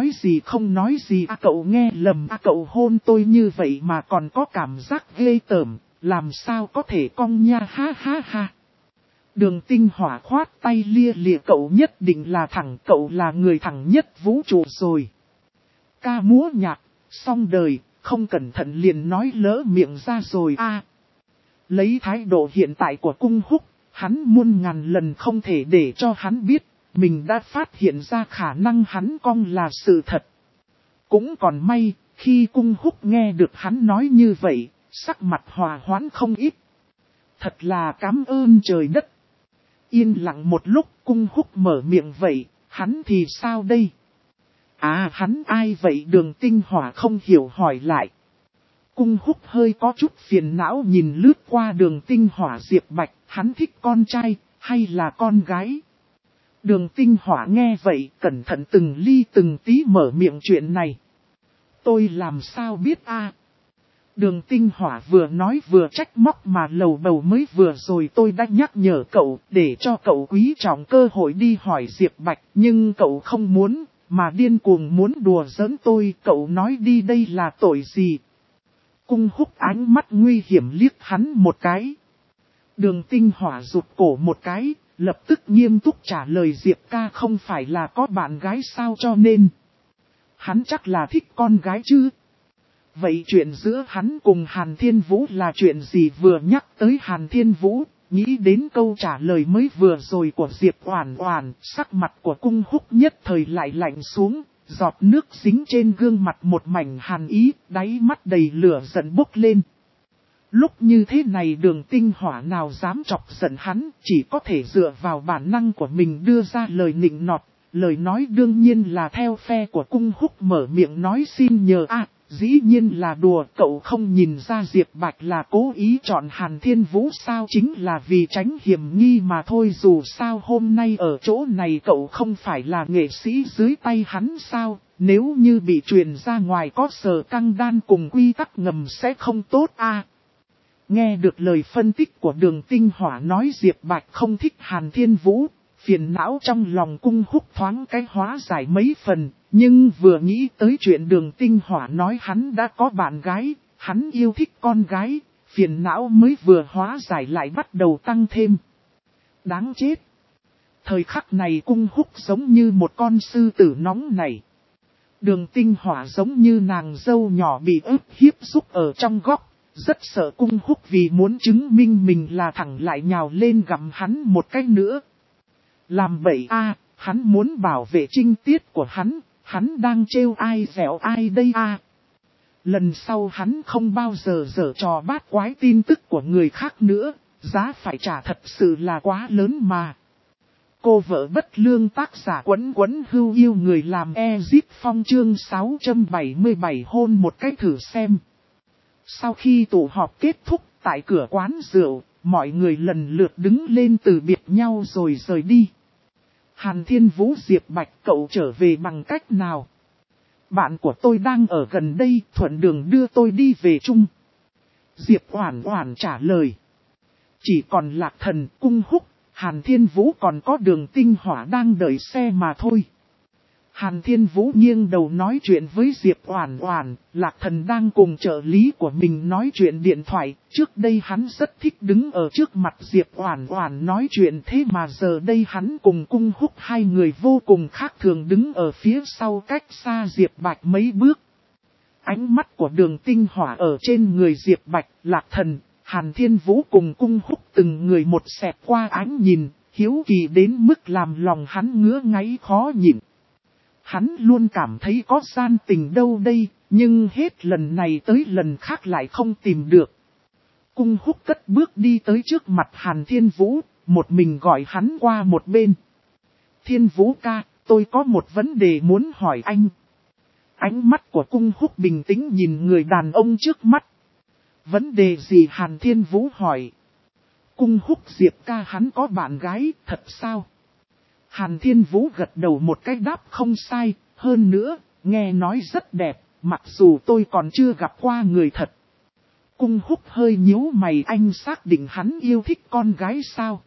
cậu nghe lầm cậu hôn tôi như vậy mà còn có cảm giác ghê tởm, làm sao có thể cong nha, ha ha ha. Đường Tinh Hỏa khoát tay lia lịa, cậu nhất định là thẳng, cậu là người thẳng nhất vũ trụ rồi. Ca múa nhạc, xong đời, không cẩn thận liền nói lỡ miệng ra rồi Lấy thái độ hiện tại của cung húc, hắn muôn ngàn lần không thể để cho hắn biết, mình đã phát hiện ra khả năng hắn cong là sự thật. Cũng còn may, khi cung húc nghe được hắn nói như vậy, sắc mặt hòa hoãn không ít. Thật là cảm ơn trời đất. Yên lặng một lúc, cung húc mở miệng vậy, hắn thì sao đây? Hắn ai vậy? Đường Tinh Hỏa không hiểu hỏi lại. Cung húc hơi có chút phiền não nhìn lướt qua Đường Tinh Hỏa, Diệp Bạch, hắn thích con trai, hay là con gái? Đường Tinh Hỏa nghe vậy, cẩn thận từng ly từng tí mở miệng, chuyện này tôi làm sao biết Đường Tinh Hỏa vừa nói vừa trách móc mà lầu bầu, mới vừa rồi tôi đã nhắc nhở cậu, để cho cậu quý trọng cơ hội đi hỏi Diệp Bạch, nhưng cậu không muốn, mà điên cuồng muốn đùa giỡn tôi, cậu nói đi đây là tội gì? Cung húc ánh mắt nguy hiểm liếc hắn một cái. Đường Tinh Hỏa rụt cổ một cái, lập tức nghiêm túc trả lời, Diệp ca không phải là có bạn gái sao, cho nên hắn chắc là thích con gái chứ. Vậy chuyện giữa hắn cùng Hàn Thiên Vũ là chuyện gì? Vừa nhắc tới Hàn Thiên Vũ, nghĩ đến câu trả lời mới vừa rồi của Diệp Oản Oản, sắc mặt của cung húc nhất thời lại lạnh xuống, giọt nước dính trên gương mặt một mảnh hàn ý, đáy mắt đầy lửa giận bốc lên. Lúc như thế này Đường Tinh Hỏa nào dám chọc giận hắn, chỉ có thể dựa vào bản năng của mình đưa ra lời nịnh nọt, lời nói đương nhiên là theo phe của cung húc, mở miệng nói xin nhờ dĩ nhiên là đùa, cậu không nhìn ra Diệp Bạch là cố ý chọn Hàn Thiên Vũ sao, chính là vì tránh hiểm nghi mà thôi, dù sao hôm nay ở chỗ này cậu không phải là nghệ sĩ dưới tay hắn sao, nếu như bị truyền ra ngoài có Sở Căng Đan cùng quy tắc ngầm sẽ không tốt Nghe được lời phân tích của Đường Tinh Hỏa nói Diệp Bạch không thích Hàn Thiên Vũ, phiền não trong lòng cung húc thoáng cái hóa giải mấy phần, nhưng vừa nghĩ tới chuyện Đường Tinh Hỏa nói hắn đã có bạn gái, hắn yêu thích con gái, phiền não mới vừa hóa giải lại bắt đầu tăng thêm. Đáng chết! Thời khắc này cung húc giống như một con sư tử nóng nảy. Đường Tinh Hỏa giống như nàng dâu nhỏ bị ức hiếp rúc ở trong góc. Rất sợ cung húc vì muốn chứng minh mình là thẳng lại nhào lên gặm hắn một cách nữa. Làm bậy hắn muốn bảo vệ trinh tiết của hắn đang trêu ai dẻo ai đây Lần sau hắn không bao giờ giở trò bát quái tin tức của người khác nữa, giá phải trả thật sự là quá lớn mà. Cô vợ bất lương tác giả Quấn Quấn Hưu yêu người làm Ezip Phong chương 677 hôn một cái thử xem. Sau khi tụ họp kết thúc tại cửa quán rượu, mọi người lần lượt đứng lên từ biệt nhau rồi rời đi. Hàn Thiên Vũ, Diệp Bạch, cậu trở về bằng cách nào? Bạn của tôi đang ở gần đây, thuận đường đưa tôi đi về chung. Diệp Oản Oản trả lời. Chỉ còn Lạc Thần, Cung Húc, Hàn Thiên Vũ còn có Đường Tinh Hỏa đang đợi xe mà thôi. Hàn Thiên Vũ nghiêng đầu nói chuyện với Diệp Oản Oản, Lạc Thần đang cùng trợ lý của mình nói chuyện điện thoại, trước đây hắn rất thích đứng ở trước mặt Diệp Oản Oản nói chuyện, thế mà giờ đây hắn cùng Cung Húc hai người vô cùng khác thường đứng ở phía sau cách xa Diệp Bạch mấy bước. Ánh mắt của Đường Tinh Hỏa ở trên người Diệp Bạch, Lạc Thần, Hàn Thiên Vũ cùng Cung Húc từng người một xẹt qua ánh nhìn, hiếu kỳ đến mức làm lòng hắn ngứa ngáy khó nhịn. Hắn luôn cảm thấy có gian tình đâu đây, nhưng hết lần này tới lần khác lại không tìm được. Cung Húc cất bước đi tới trước mặt Hàn Thiên Vũ, một mình gọi hắn qua một bên. Thiên Vũ ca, tôi có một vấn đề muốn hỏi anh. Ánh mắt của Cung Húc bình tĩnh nhìn người đàn ông trước mắt. Vấn đề gì? Hàn Thiên Vũ hỏi. Cung Húc, Diệp ca hắn có bạn gái, thật sao? Hàn Thiên Vũ gật đầu một cái đáp không sai, hơn nữa, nghe nói rất đẹp, mặc dù tôi còn chưa gặp qua người thật. Cung Húc hơi nhíu mày, anh xác định hắn yêu thích con gái sao?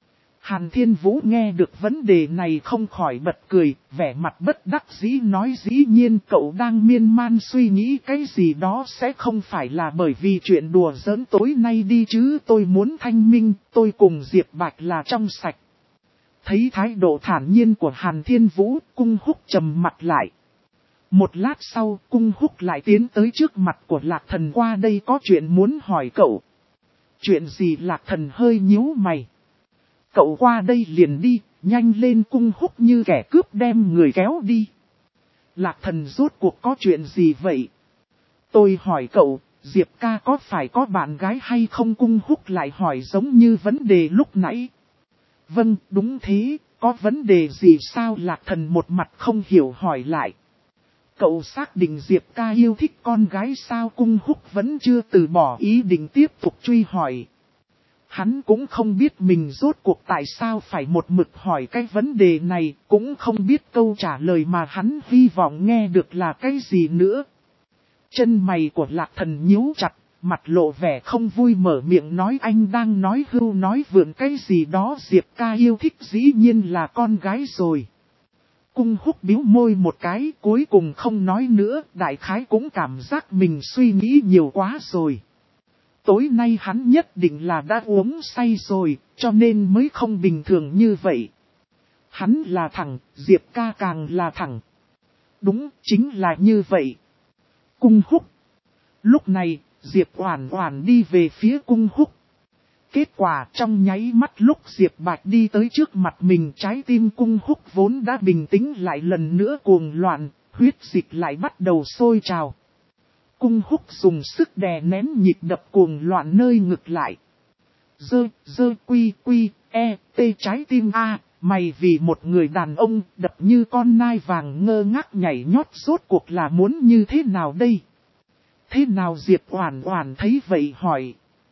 Hàn Thiên Vũ nghe được vấn đề này không khỏi bật cười, vẻ mặt bất đắc dĩ nói dĩ nhiên cậu đang miên man suy nghĩ cái gì đó sẽ không phải là bởi vì chuyện đùa giỡn tối nay đi chứ, tôi muốn thanh minh, tôi cùng Diệp Bạch là trong sạch. Thấy thái độ thản nhiên của Hàn Thiên Vũ, Cung Húc trầm mặt lại. Một lát sau, Cung Húc lại tiến tới trước mặt của Lạc Thần, qua đây có chuyện muốn hỏi cậu. Chuyện gì? Lạc Thần hơi nhíu mày. Cậu qua đây liền đi, nhanh lên. Cung Húc như kẻ cướp đem người kéo đi. Lạc Thần rốt cuộc có chuyện gì vậy? Tôi hỏi cậu, Diệp ca có phải có bạn gái hay không? Cung Húc lại hỏi giống như vấn đề lúc nãy. Vâng, đúng thế, có vấn đề gì sao? Lạc Thần một mặt không hiểu hỏi lại. Cậu xác định Diệp ca yêu thích con gái sao? Cung Húc vẫn chưa từ bỏ ý định tiếp tục truy hỏi. Hắn cũng không biết mình rốt cuộc tại sao phải một mực hỏi cái vấn đề này, cũng không biết câu trả lời mà hắn hy vọng nghe được là cái gì nữa. Chân mày của Lạc Thần nhíu chặt, mặt lộ vẻ không vui mở miệng nói anh đang nói hưu nói vượn cái gì đó, Diệp ca yêu thích dĩ nhiên là con gái rồi. Cung Húc bĩu môi một cái cuối cùng không nói nữa, đại khái cũng cảm giác mình suy nghĩ nhiều quá rồi. Tối nay hắn nhất định là đã uống say rồi, cho nên mới không bình thường như vậy. Hắn là thẳng, Diệp ca càng là thẳng. Đúng, chính là như vậy. Cung Húc. Lúc này, Diệp Oản Oản đi về phía Cung Húc. Kết quả trong nháy mắt lúc Diệp Bạch đi tới trước mặt mình, trái tim Cung Húc vốn đã bình tĩnh lại lần nữa cuồng loạn, huyết dịch lại bắt đầu sôi trào. Cung Húc dùng sức đè nén nhịp đập cuồng loạn nơi ngực lại. Quy, trái tim A, mày vì một người đàn ông đập như con nai vàng ngơ ngác nhảy nhót rốt cuộc là muốn như thế nào đây? Thế nào? Diệp Oản Oản thấy vậy hỏi.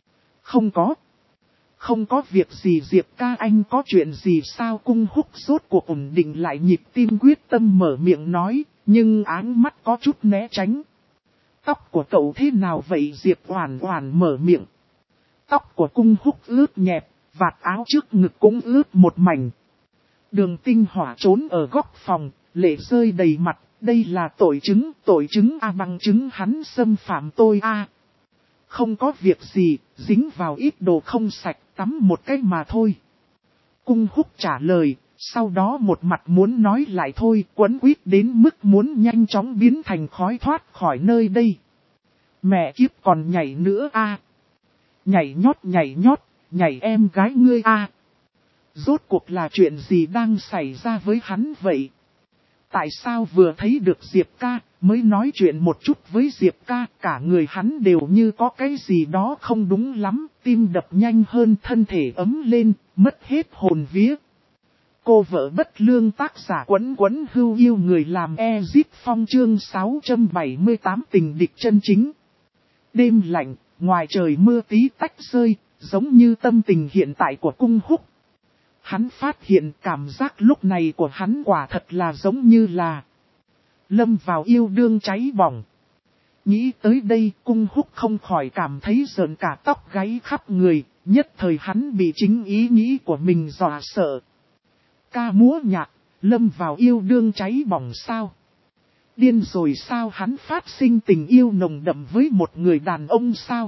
Không có việc gì Diệp ca, anh có chuyện gì sao? Cung Húc rốt cuộc ổn định lại nhịp tim, quyết tâm mở miệng nói, nhưng áng mắt có chút né tránh. Tóc của cậu thế nào vậy? Diệp Oản Oản mở miệng. Tóc của Cung Húc ướt nhẹp, vạt áo trước ngực cũng ướt một mảnh. Đường Tinh Hỏa trốn ở góc phòng, lệ rơi đầy mặt, đây là tội chứng a, bằng chứng hắn xâm phạm tôi a. Không có việc gì, dính vào ít đồ không sạch, tắm một cái mà thôi. Cung Húc trả lời, sau đó một mặt muốn nói lại thôi, quấn quýt đến mức muốn nhanh chóng biến thành khói thoát khỏi nơi đây. Mẹ kiếp, còn nhảy nữa a. Nhảy nhót, nhảy em gái ngươi a. Rốt cuộc là chuyện gì đang xảy ra với hắn vậy? Tại sao vừa thấy được Diệp ca, mới nói chuyện một chút với Diệp ca, cả người hắn đều như có cái gì đó không đúng lắm, tim đập nhanh hơn, thân thể ấm lên, mất hết hồn vía. Cô vợ bất lương, tác giả Quấn Hưu yêu người làm Ezip Phong, chương 678 tình địch chân chính. Đêm lạnh, ngoài trời mưa tí tách rơi, giống như tâm tình hiện tại của Cung Húc. Hắn phát hiện cảm giác lúc này của hắn quả thật là giống như là lâm vào yêu đương cháy bỏng. Nghĩ tới đây Cung Húc không khỏi cảm thấy rợn cả tóc gáy khắp người, nhất thời hắn bị chính ý nghĩ của mình dọa sợ. Ca múa nhạc, lâm vào yêu đương cháy bỏng sao? Điên rồi sao, hắn phát sinh tình yêu nồng đậm với một người đàn ông sao?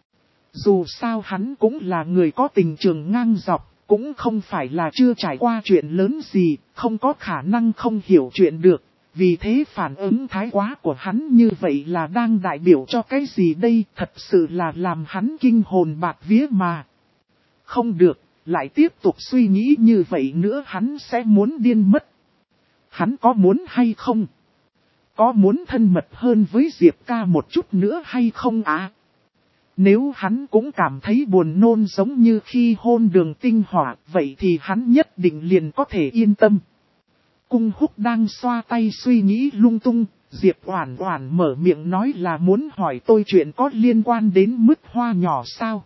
Dù sao hắn cũng là người có tình trường ngang dọc, cũng không phải là chưa trải qua chuyện lớn gì, không có khả năng không hiểu chuyện được. Vì thế phản ứng thái quá của hắn như vậy là đang đại biểu cho cái gì đây, thật sự là làm hắn kinh hồn bạt vía mà. Không được, lại tiếp tục suy nghĩ như vậy nữa hắn sẽ muốn điên mất. Hắn có muốn hay không? Có muốn thân mật hơn với Diệp ca một chút nữa hay không á? Nếu hắn cũng cảm thấy buồn nôn giống như khi hôn Đường Tinh Hỏa, vậy thì hắn nhất định liền có thể yên tâm. Cung Húc đang xoa tay suy nghĩ lung tung, Diệp Oản Oản mở miệng nói là muốn hỏi tôi chuyện có liên quan đến mứt hoa nhỏ sao?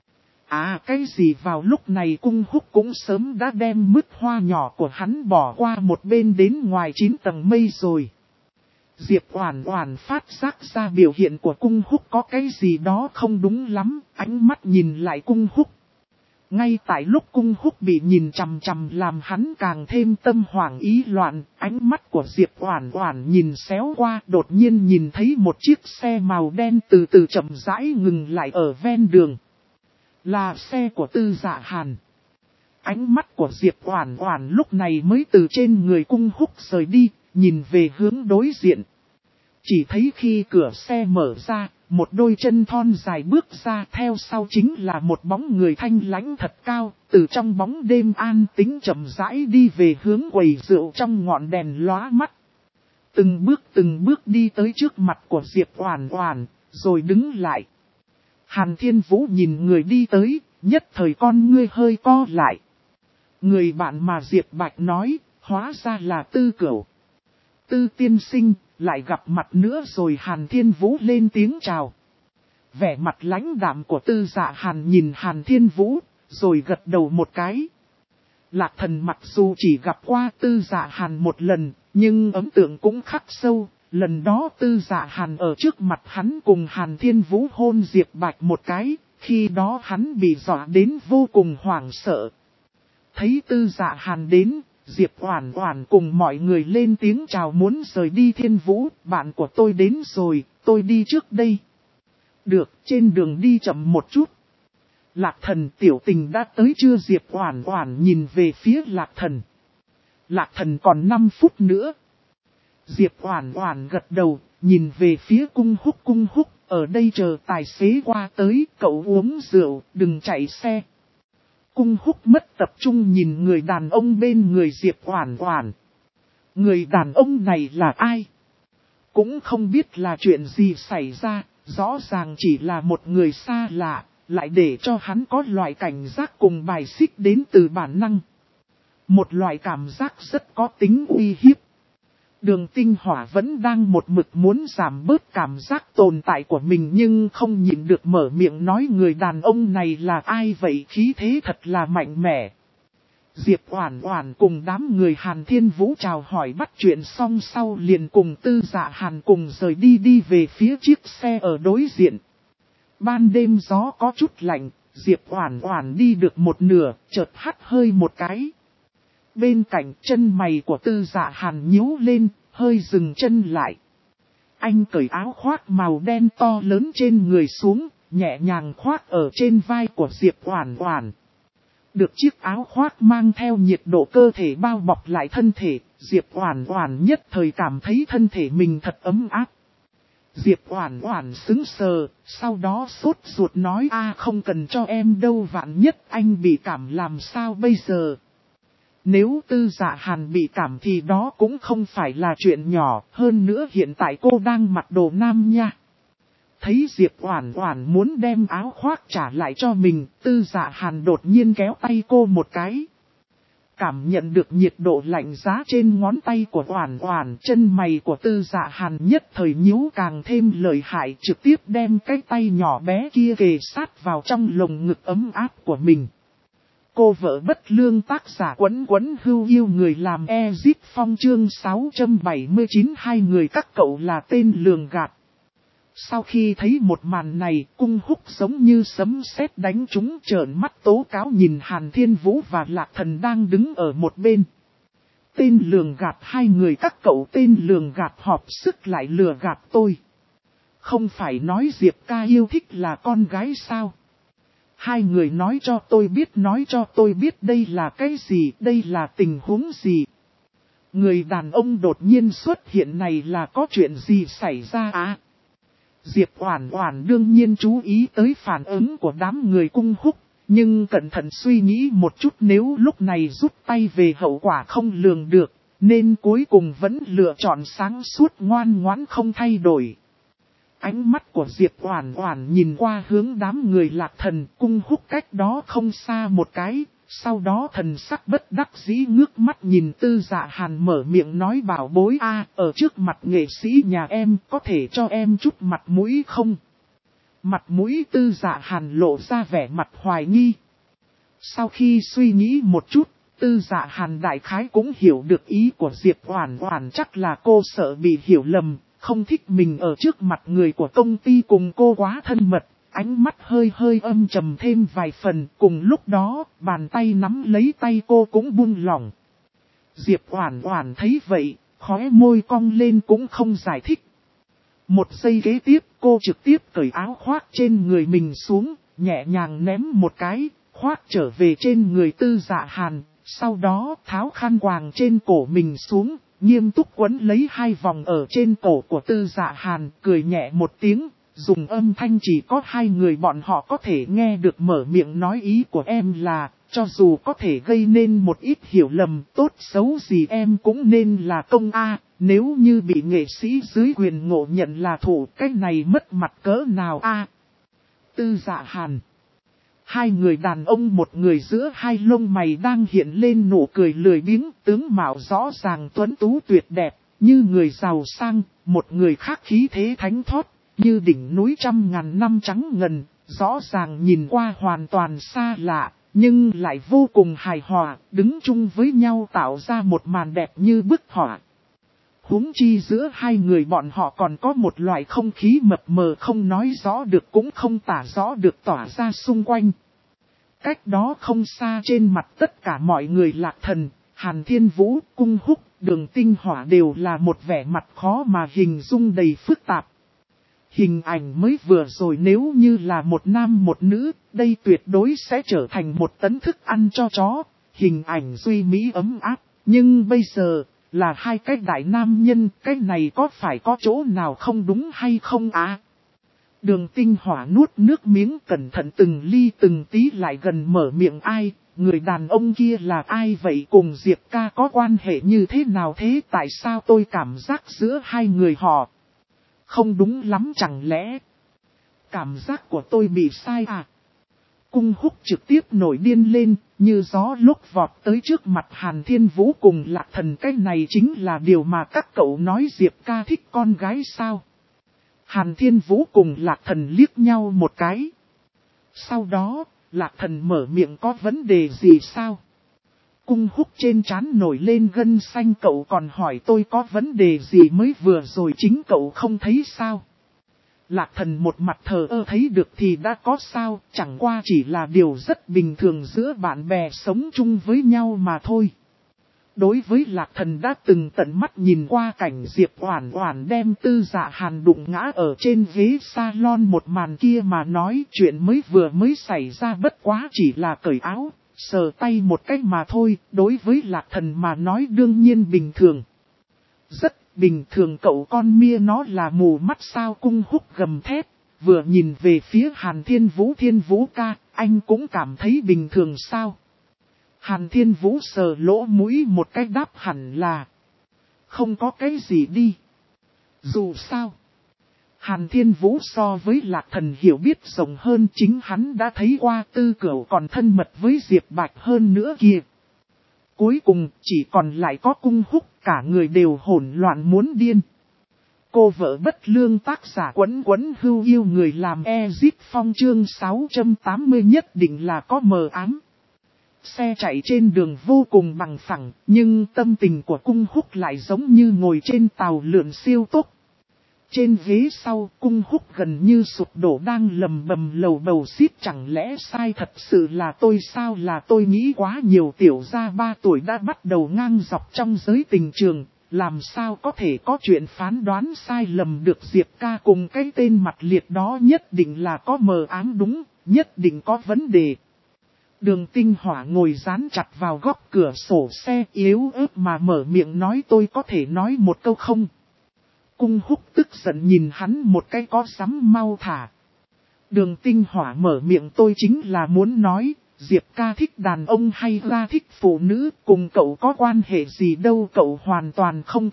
À cái gì, vào lúc này Cung Húc cũng sớm đã đem mứt hoa nhỏ của hắn bỏ qua một bên đến ngoài 9 tầng mây rồi. Diệp Oản Oản phát giác ra biểu hiện của Cung Húc có cái gì đó không đúng lắm, ánh mắt nhìn lại Cung Húc. Ngay tại lúc Cung Húc bị nhìn chằm chằm làm hắn càng thêm tâm hoảng ý loạn, ánh mắt của Diệp Oản Oản nhìn xéo qua, đột nhiên nhìn thấy một chiếc xe màu đen từ từ chậm rãi ngừng lại ở ven đường. Là xe của Tư Dạ Hàn. Ánh mắt của Diệp Oản Oản lúc này mới từ trên người Cung Húc rời đi, nhìn về hướng đối diện. Chỉ thấy khi cửa xe mở ra, một đôi chân thon dài bước ra, theo sau chính là một bóng người thanh lãnh thật cao, từ trong bóng đêm an tĩnh chậm rãi đi về hướng quầy rượu trong ngọn đèn lóa mắt. Từng bước đi tới trước mặt của Diệp Oản Oản, rồi đứng lại. Hàn Thiên Vũ nhìn người đi tới, nhất thời con ngươi hơi co lại. Người bạn mà Diệp Bạch nói, hóa ra là Tư Cửu. Tư tiên sinh, lại gặp mặt nữa rồi. Hàn Thiên Vũ lên tiếng chào. Vẻ mặt lãnh đạm của Tư Dạ Hàn nhìn Hàn Thiên Vũ, rồi gật đầu một cái. Lạc Thần mặc dù chỉ gặp qua Tư Dạ Hàn một lần, nhưng ấn tượng cũng khắc sâu. Lần đó Tư Dạ Hàn ở trước mặt hắn cùng Hàn Thiên Vũ hôn Diệp Bạch một cái, khi đó hắn bị dọa đến vô cùng hoảng sợ. Thấy Tư Dạ Hàn đến, Diệp Oản Oản cùng mọi người lên tiếng chào muốn rời đi. Thiên Vũ, bạn của tôi đến rồi, tôi đi trước đây. Được, trên đường đi chậm một chút. Lạc Thần tiểu tình đã tới chưa? Diệp Oản Oản nhìn về phía Lạc Thần. Lạc Thần còn 5 phút nữa. Diệp Oản Oản gật đầu, nhìn về phía Cung Húc. Cung Húc, ở đây chờ tài xế qua tới, cậu uống rượu, đừng chạy xe. Cung Húc mất tập trung nhìn người đàn ông bên người Diệp Oản Oản. Người đàn ông này là ai? Cũng không biết là chuyện gì xảy ra, rõ ràng chỉ là một người xa lạ, lại để cho hắn có loại cảnh giác cùng bài xích đến từ bản năng. Một loại cảm giác rất có tính uy hiếp. Đường Tinh Hỏa vẫn đang một mực muốn giảm bớt cảm giác tồn tại của mình nhưng không nhịn được mở miệng nói người đàn ông này là ai vậy, khí thế thật là mạnh mẽ. Diệp Oản Oản cùng đám người Hàn Thiên Vũ chào hỏi bắt chuyện xong sau liền cùng Tư Dạ Hàn cùng rời đi về phía chiếc xe ở đối diện. Ban đêm gió có chút lạnh, Diệp Oản Oản đi được một nửa, chợt hắt hơi một cái. Bên cạnh chân mày của Tư Dạ Hàn nhíu lên, hơi dừng chân lại. Anh cởi áo khoác màu đen to lớn trên người xuống, nhẹ nhàng khoác ở trên vai của Diệp Oản Oản. Được chiếc áo khoác mang theo nhiệt độ cơ thể bao bọc lại thân thể, Diệp Oản Oản nhất thời cảm thấy thân thể mình thật ấm áp. Diệp Oản Oản sững sờ, sau đó sốt ruột nói không cần cho em đâu, vạn nhất anh bị cảm làm sao bây giờ. Nếu Tư Dạ Hàn bị cảm thì đó cũng không phải là chuyện nhỏ, hơn nữa hiện tại cô đang mặc đồ nam nha. Thấy Diệp Oản Oản muốn đem áo khoác trả lại cho mình, Tư Dạ Hàn đột nhiên kéo tay cô một cái. Cảm nhận được nhiệt độ lạnh giá trên ngón tay của Oản Oản, chân mày của Tư Dạ Hàn nhất thời nhíu càng thêm lợi hại, trực tiếp đem cái tay nhỏ bé kia kề sát vào trong lồng ngực ấm áp của mình. Cô vợ bất lương tác giả Quấn Quấn Hưu yêu người làm Ezip Phong chương 679 hai người các cậu là tên lường gạt. Sau khi thấy một màn này, Cung Húc giống như sấm sét đánh trúng, trợn mắt tố cáo nhìn Hàn Thiên Vũ và Lạc Thần đang đứng ở một bên. Tên lường gạt, hai người các cậu tên lường gạt họp sức lại lừa gạt tôi. Không phải nói Diệp ca yêu thích là con gái sao? Hai người nói cho tôi biết đây là cái gì, đây là tình huống gì. Người đàn ông đột nhiên xuất hiện này là có chuyện gì xảy ra à? Diệp Oản Oản đương nhiên chú ý tới phản ứng của đám người Cung Húc, nhưng cẩn thận suy nghĩ một chút, nếu lúc này rút tay về hậu quả không lường được, nên cuối cùng vẫn lựa chọn sáng suốt ngoan ngoãn không thay đổi. Ánh mắt của Diệp Oản Oản nhìn qua hướng đám người Lạc Thần, Cung Húc cách đó không xa một cái, sau đó thần sắc bất đắc dĩ ngước mắt nhìn Tư Dạ Hàn mở miệng nói bảo bối a, ở trước mặt nghệ sĩ nhà em có thể cho em chút mặt mũi không? Mặt mũi Tư Dạ Hàn lộ ra vẻ mặt hoài nghi. Sau khi suy nghĩ một chút, Tư Dạ Hàn đại khái cũng hiểu được ý của Diệp Oản Oản, chắc là cô sợ bị hiểu lầm. Không thích mình ở trước mặt người của công ty cùng cô quá thân mật, ánh mắt hơi âm trầm thêm vài phần, cùng lúc đó, bàn tay nắm lấy tay cô cũng buông lỏng. Diệp Oản Oản thấy vậy, khóe môi cong lên cũng không giải thích. Một giây kế tiếp, cô trực tiếp cởi áo khoác trên người mình xuống, nhẹ nhàng ném một cái, khoác trở về trên người Tư Dạ Hàn, sau đó tháo khăn quàng trên cổ mình xuống. Nghiêm túc quấn lấy hai vòng ở trên cổ của Tư Dạ Hàn, cười nhẹ một tiếng, dùng âm thanh chỉ có hai người bọn họ có thể nghe được mở miệng nói ý của em là, cho dù có thể gây nên một ít hiểu lầm, tốt xấu gì em cũng nên là công a, nếu như bị nghệ sĩ dưới quyền ngộ nhận là thủ, cái này mất mặt cỡ nào a. Tư Dạ Hàn. Hai người đàn ông, một người giữa hai lông mày đang hiện lên nụ cười lười biếng, tướng mạo rõ ràng tuấn tú tuyệt đẹp, như người giàu sang, một người khác khí thế thánh thót, như đỉnh núi trăm ngàn năm trắng ngần, rõ ràng nhìn qua hoàn toàn xa lạ, nhưng lại vô cùng hài hòa, đứng chung với nhau tạo ra một màn đẹp như bức họa. Huống chi giữa hai người bọn họ còn có một loại không khí mập mờ không nói rõ được cũng không tả rõ được tỏa ra xung quanh. Cách đó không xa trên mặt tất cả mọi người Lạc Thần, Hàn Thiên Vũ, Cung Húc, Đường Tinh Hỏa đều là một vẻ mặt khó mà hình dung đầy phức tạp. Hình ảnh mới vừa rồi nếu như là một nam một nữ, đây tuyệt đối sẽ trở thành một tấn thức ăn cho chó, hình ảnh duy mỹ ấm áp, nhưng bây giờ là hai cái đại nam nhân, cái này có phải có chỗ nào không đúng hay không á? Đường Tinh Hỏa nuốt nước miếng cẩn thận từng ly từng tí lại gần mở miệng ai, người đàn ông kia là ai vậy, cùng Diệp ca có quan hệ như thế nào thế, tại sao tôi cảm giác giữa hai người họ không đúng lắm, chẳng lẽ cảm giác của tôi bị sai à? Cung Húc trực tiếp nổi điên lên, như gió lúc vọt tới trước mặt Hàn Thiên Vũ cùng Lạc Thần, cái này chính là điều mà các cậu nói Diệp ca thích con gái sao? Hàn Thiên Vũ cùng Lạc Thần liếc nhau một cái. Sau đó, Lạc Thần mở miệng có vấn đề gì sao? Cung Húc trên trán nổi lên gân xanh, cậu còn hỏi tôi có vấn đề gì, mới vừa rồi chính cậu không thấy sao? Lạc Thần một mặt thờ ơ, thấy được thì đã có sao, chẳng qua chỉ là điều rất bình thường giữa bạn bè sống chung với nhau mà thôi. Đối với Lạc Thần đã từng tận mắt nhìn qua cảnh Diệp Oản Oản đem Tư Dạ Hàn đụng ngã ở trên ghế salon một màn kia mà nói, chuyện vừa mới xảy ra bất quá chỉ là cởi áo, sờ tay một cách mà thôi, đối với Lạc Thần mà nói đương nhiên bình thường. Rất bình thường, cậu con mia nó là mù mắt sao? Cung Húc gầm thét, vừa nhìn về phía Hàn Thiên Vũ ca, anh cũng cảm thấy bình thường sao? Hàn Thiên Vũ sờ lỗ mũi một cái đáp hẳn là không có cái gì đi. Dù sao, Hàn Thiên Vũ so với Lạc Thần hiểu biết rộng hơn, chính hắn đã thấy qua Tư Cửu còn thân mật với Diệp Bạch hơn nữa kìa. Cuối cùng chỉ còn lại có Cung Húc, cả người đều hỗn loạn muốn điên. Cô vợ bất lương tác giả Quấn Quấn Hưu yêu người làm Ezip Phong chương 680 nhất định là có mờ ám. Xe chạy trên đường vô cùng bằng phẳng, nhưng tâm tình của Cung Húc lại giống như ngồi trên tàu lượn siêu tốc. Trên ghế sau, Cung Húc gần như sụp đổ đang lầm bầm lầu bầu xít, chẳng lẽ sai thật sự là tôi sao, là tôi nghĩ quá nhiều. Tiểu gia 3 tuổi đã bắt đầu ngang dọc trong giới tình trường, làm sao có thể có chuyện phán đoán sai lầm được. Diệp ca cùng cái tên mặt liệt đó nhất định là có mờ ám, đúng, nhất định có vấn đề. Đường Tinh Hỏa ngồi dán chặt vào góc cửa sổ xe, yếu ớt mà mở miệng nói, tôi có thể nói một câu không? Cung Húc tức giận nhìn hắn một cái, có dám mau thả. Đường Tinh Hỏa mở miệng, tôi chính là muốn nói, Diệp ca thích đàn ông hay ra thích phụ nữ, cùng cậu có quan hệ gì đâu, cậu hoàn toàn không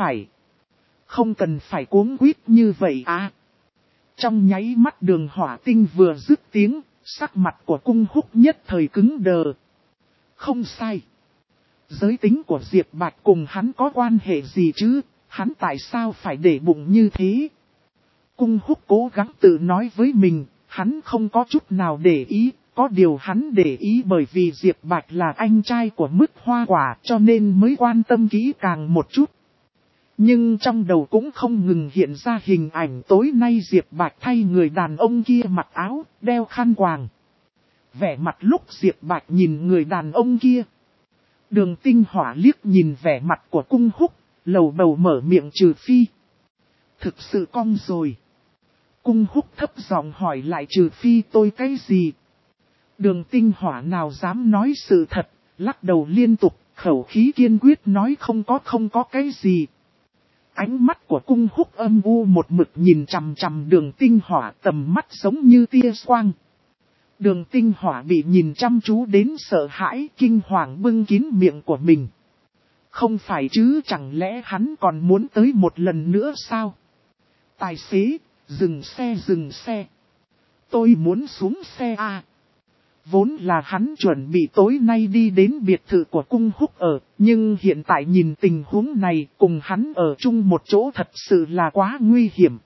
cần phải cuống quýt như vậy à. Trong nháy mắt Đường Hỏa Tinh vừa dứt tiếng, sắc mặt của Cung Húc nhất thời cứng đờ. Không sai. Giới tính của Diệp Bạch cùng hắn có quan hệ gì chứ, hắn tại sao phải để bụng như thế? Cung Húc cố gắng tự nói với mình, hắn không có chút nào để ý, có điều hắn để ý bởi vì Diệp Bạch là anh trai của Mứt Hoa Quả cho nên mới quan tâm kỹ càng một chút. Nhưng trong đầu cũng không ngừng hiện ra hình ảnh tối nay Diệp Bạch thay người đàn ông kia mặc áo, đeo khăn quàng. Vẻ mặt lúc Diệp Bạch nhìn người đàn ông kia. Đường Tinh Hỏa liếc nhìn vẻ mặt của Cung Húc, lầu bầu mở miệng, trừ phi. Thực sự cong rồi. Cung Húc thấp giọng hỏi lại, trừ phi tôi cái gì? Đường Tinh Hỏa nào dám nói sự thật, lắc đầu liên tục, khẩu khí kiên quyết nói không có cái gì. Ánh mắt của Cung Húc âm u một mực nhìn chằm chằm Đường Tinh Hỏa, tầm mắt giống như tia quang. Đường Tinh Hỏa bị nhìn chăm chú đến sợ hãi, kinh hoàng bưng kín miệng của mình. Không phải chứ, chẳng lẽ hắn còn muốn tới một lần nữa sao? Tài xế, dừng xe. Tôi muốn xuống xe à. Vốn là hắn chuẩn bị tối nay đi đến biệt thự của Cung Húc ở, nhưng hiện tại nhìn tình huống này, cùng hắn ở chung một chỗ thật sự là quá nguy hiểm.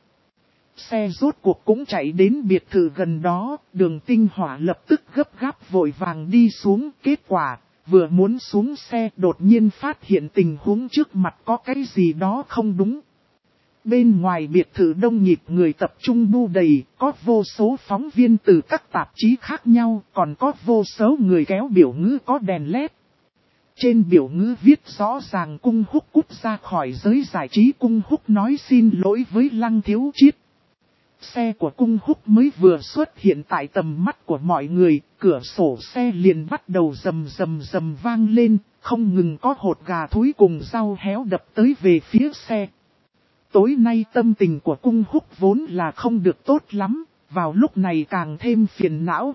Xe rốt cuộc cũng chạy đến biệt thự gần đó, Đường Tinh Hỏa lập tức gấp gáp vội vàng đi xuống. Kết quả, vừa muốn xuống xe đột nhiên phát hiện tình huống trước mặt có cái gì đó không đúng. Bên ngoài biệt thự đông nghịt người tập trung bu đầy, có vô số phóng viên từ các tạp chí khác nhau, còn có vô số người kéo biểu ngữ có đèn led. Trên biểu ngữ viết rõ ràng Cung Húc cút ra khỏi giới giải trí. Cung Húc nói xin lỗi với Lăng Thiếu Chiết. Xe của Cung Húc mới vừa xuất hiện tại tầm mắt của mọi người, cửa sổ xe liền bắt đầu rầm vang lên, không ngừng có hột gà thúi cùng rau héo đập tới về phía xe. Tối nay tâm tình của Cung Húc vốn là không được tốt lắm, vào lúc này càng thêm phiền não.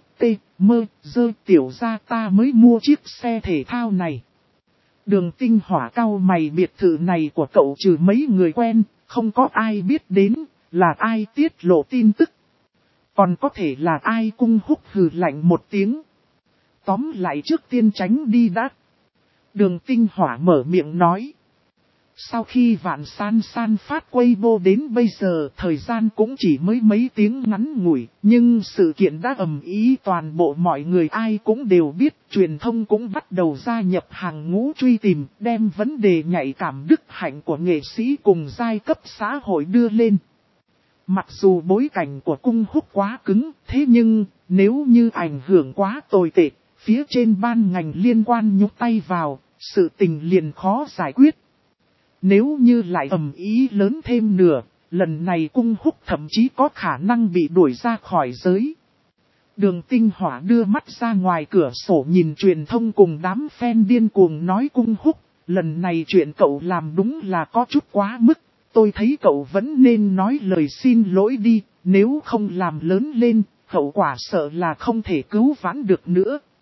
Tiểu gia ta mới mua chiếc xe thể thao này. Đường Tinh Hỏa cau mày, biệt thự này của cậu trừ mấy người quen, không có ai biết đến, là ai tiết lộ tin tức. Còn có thể là ai? Cung Húc hừ lạnh một tiếng. Tóm lại trước tiên tránh đi đã. Đường Tinh Hỏa mở miệng nói. Sau khi Vạn San phát Weibo đến bây giờ, thời gian cũng chỉ mới mấy tiếng ngắn ngủi, nhưng sự kiện đã ầm ĩ, toàn bộ mọi người ai cũng đều biết, truyền thông cũng bắt đầu gia nhập hàng ngũ truy tìm, đem vấn đề nhạy cảm đức hạnh của nghệ sĩ cùng giai cấp xã hội đưa lên. Mặc dù bối cảnh của Cung Húc quá cứng, thế nhưng, nếu như ảnh hưởng quá tồi tệ, phía trên ban ngành liên quan nhúc tay vào, sự tình liền khó giải quyết. Nếu như lại ầm ĩ lớn thêm nữa, lần này Cung Húc thậm chí có khả năng bị đuổi ra khỏi giới. Đường Tinh Hỏa đưa mắt ra ngoài cửa sổ nhìn truyền thông cùng đám fan điên cuồng nói, Cung Húc, lần này chuyện cậu làm đúng là có chút quá mức, tôi thấy cậu vẫn nên nói lời xin lỗi đi, nếu không làm lớn lên, hậu quả sợ là không thể cứu vãn được nữa.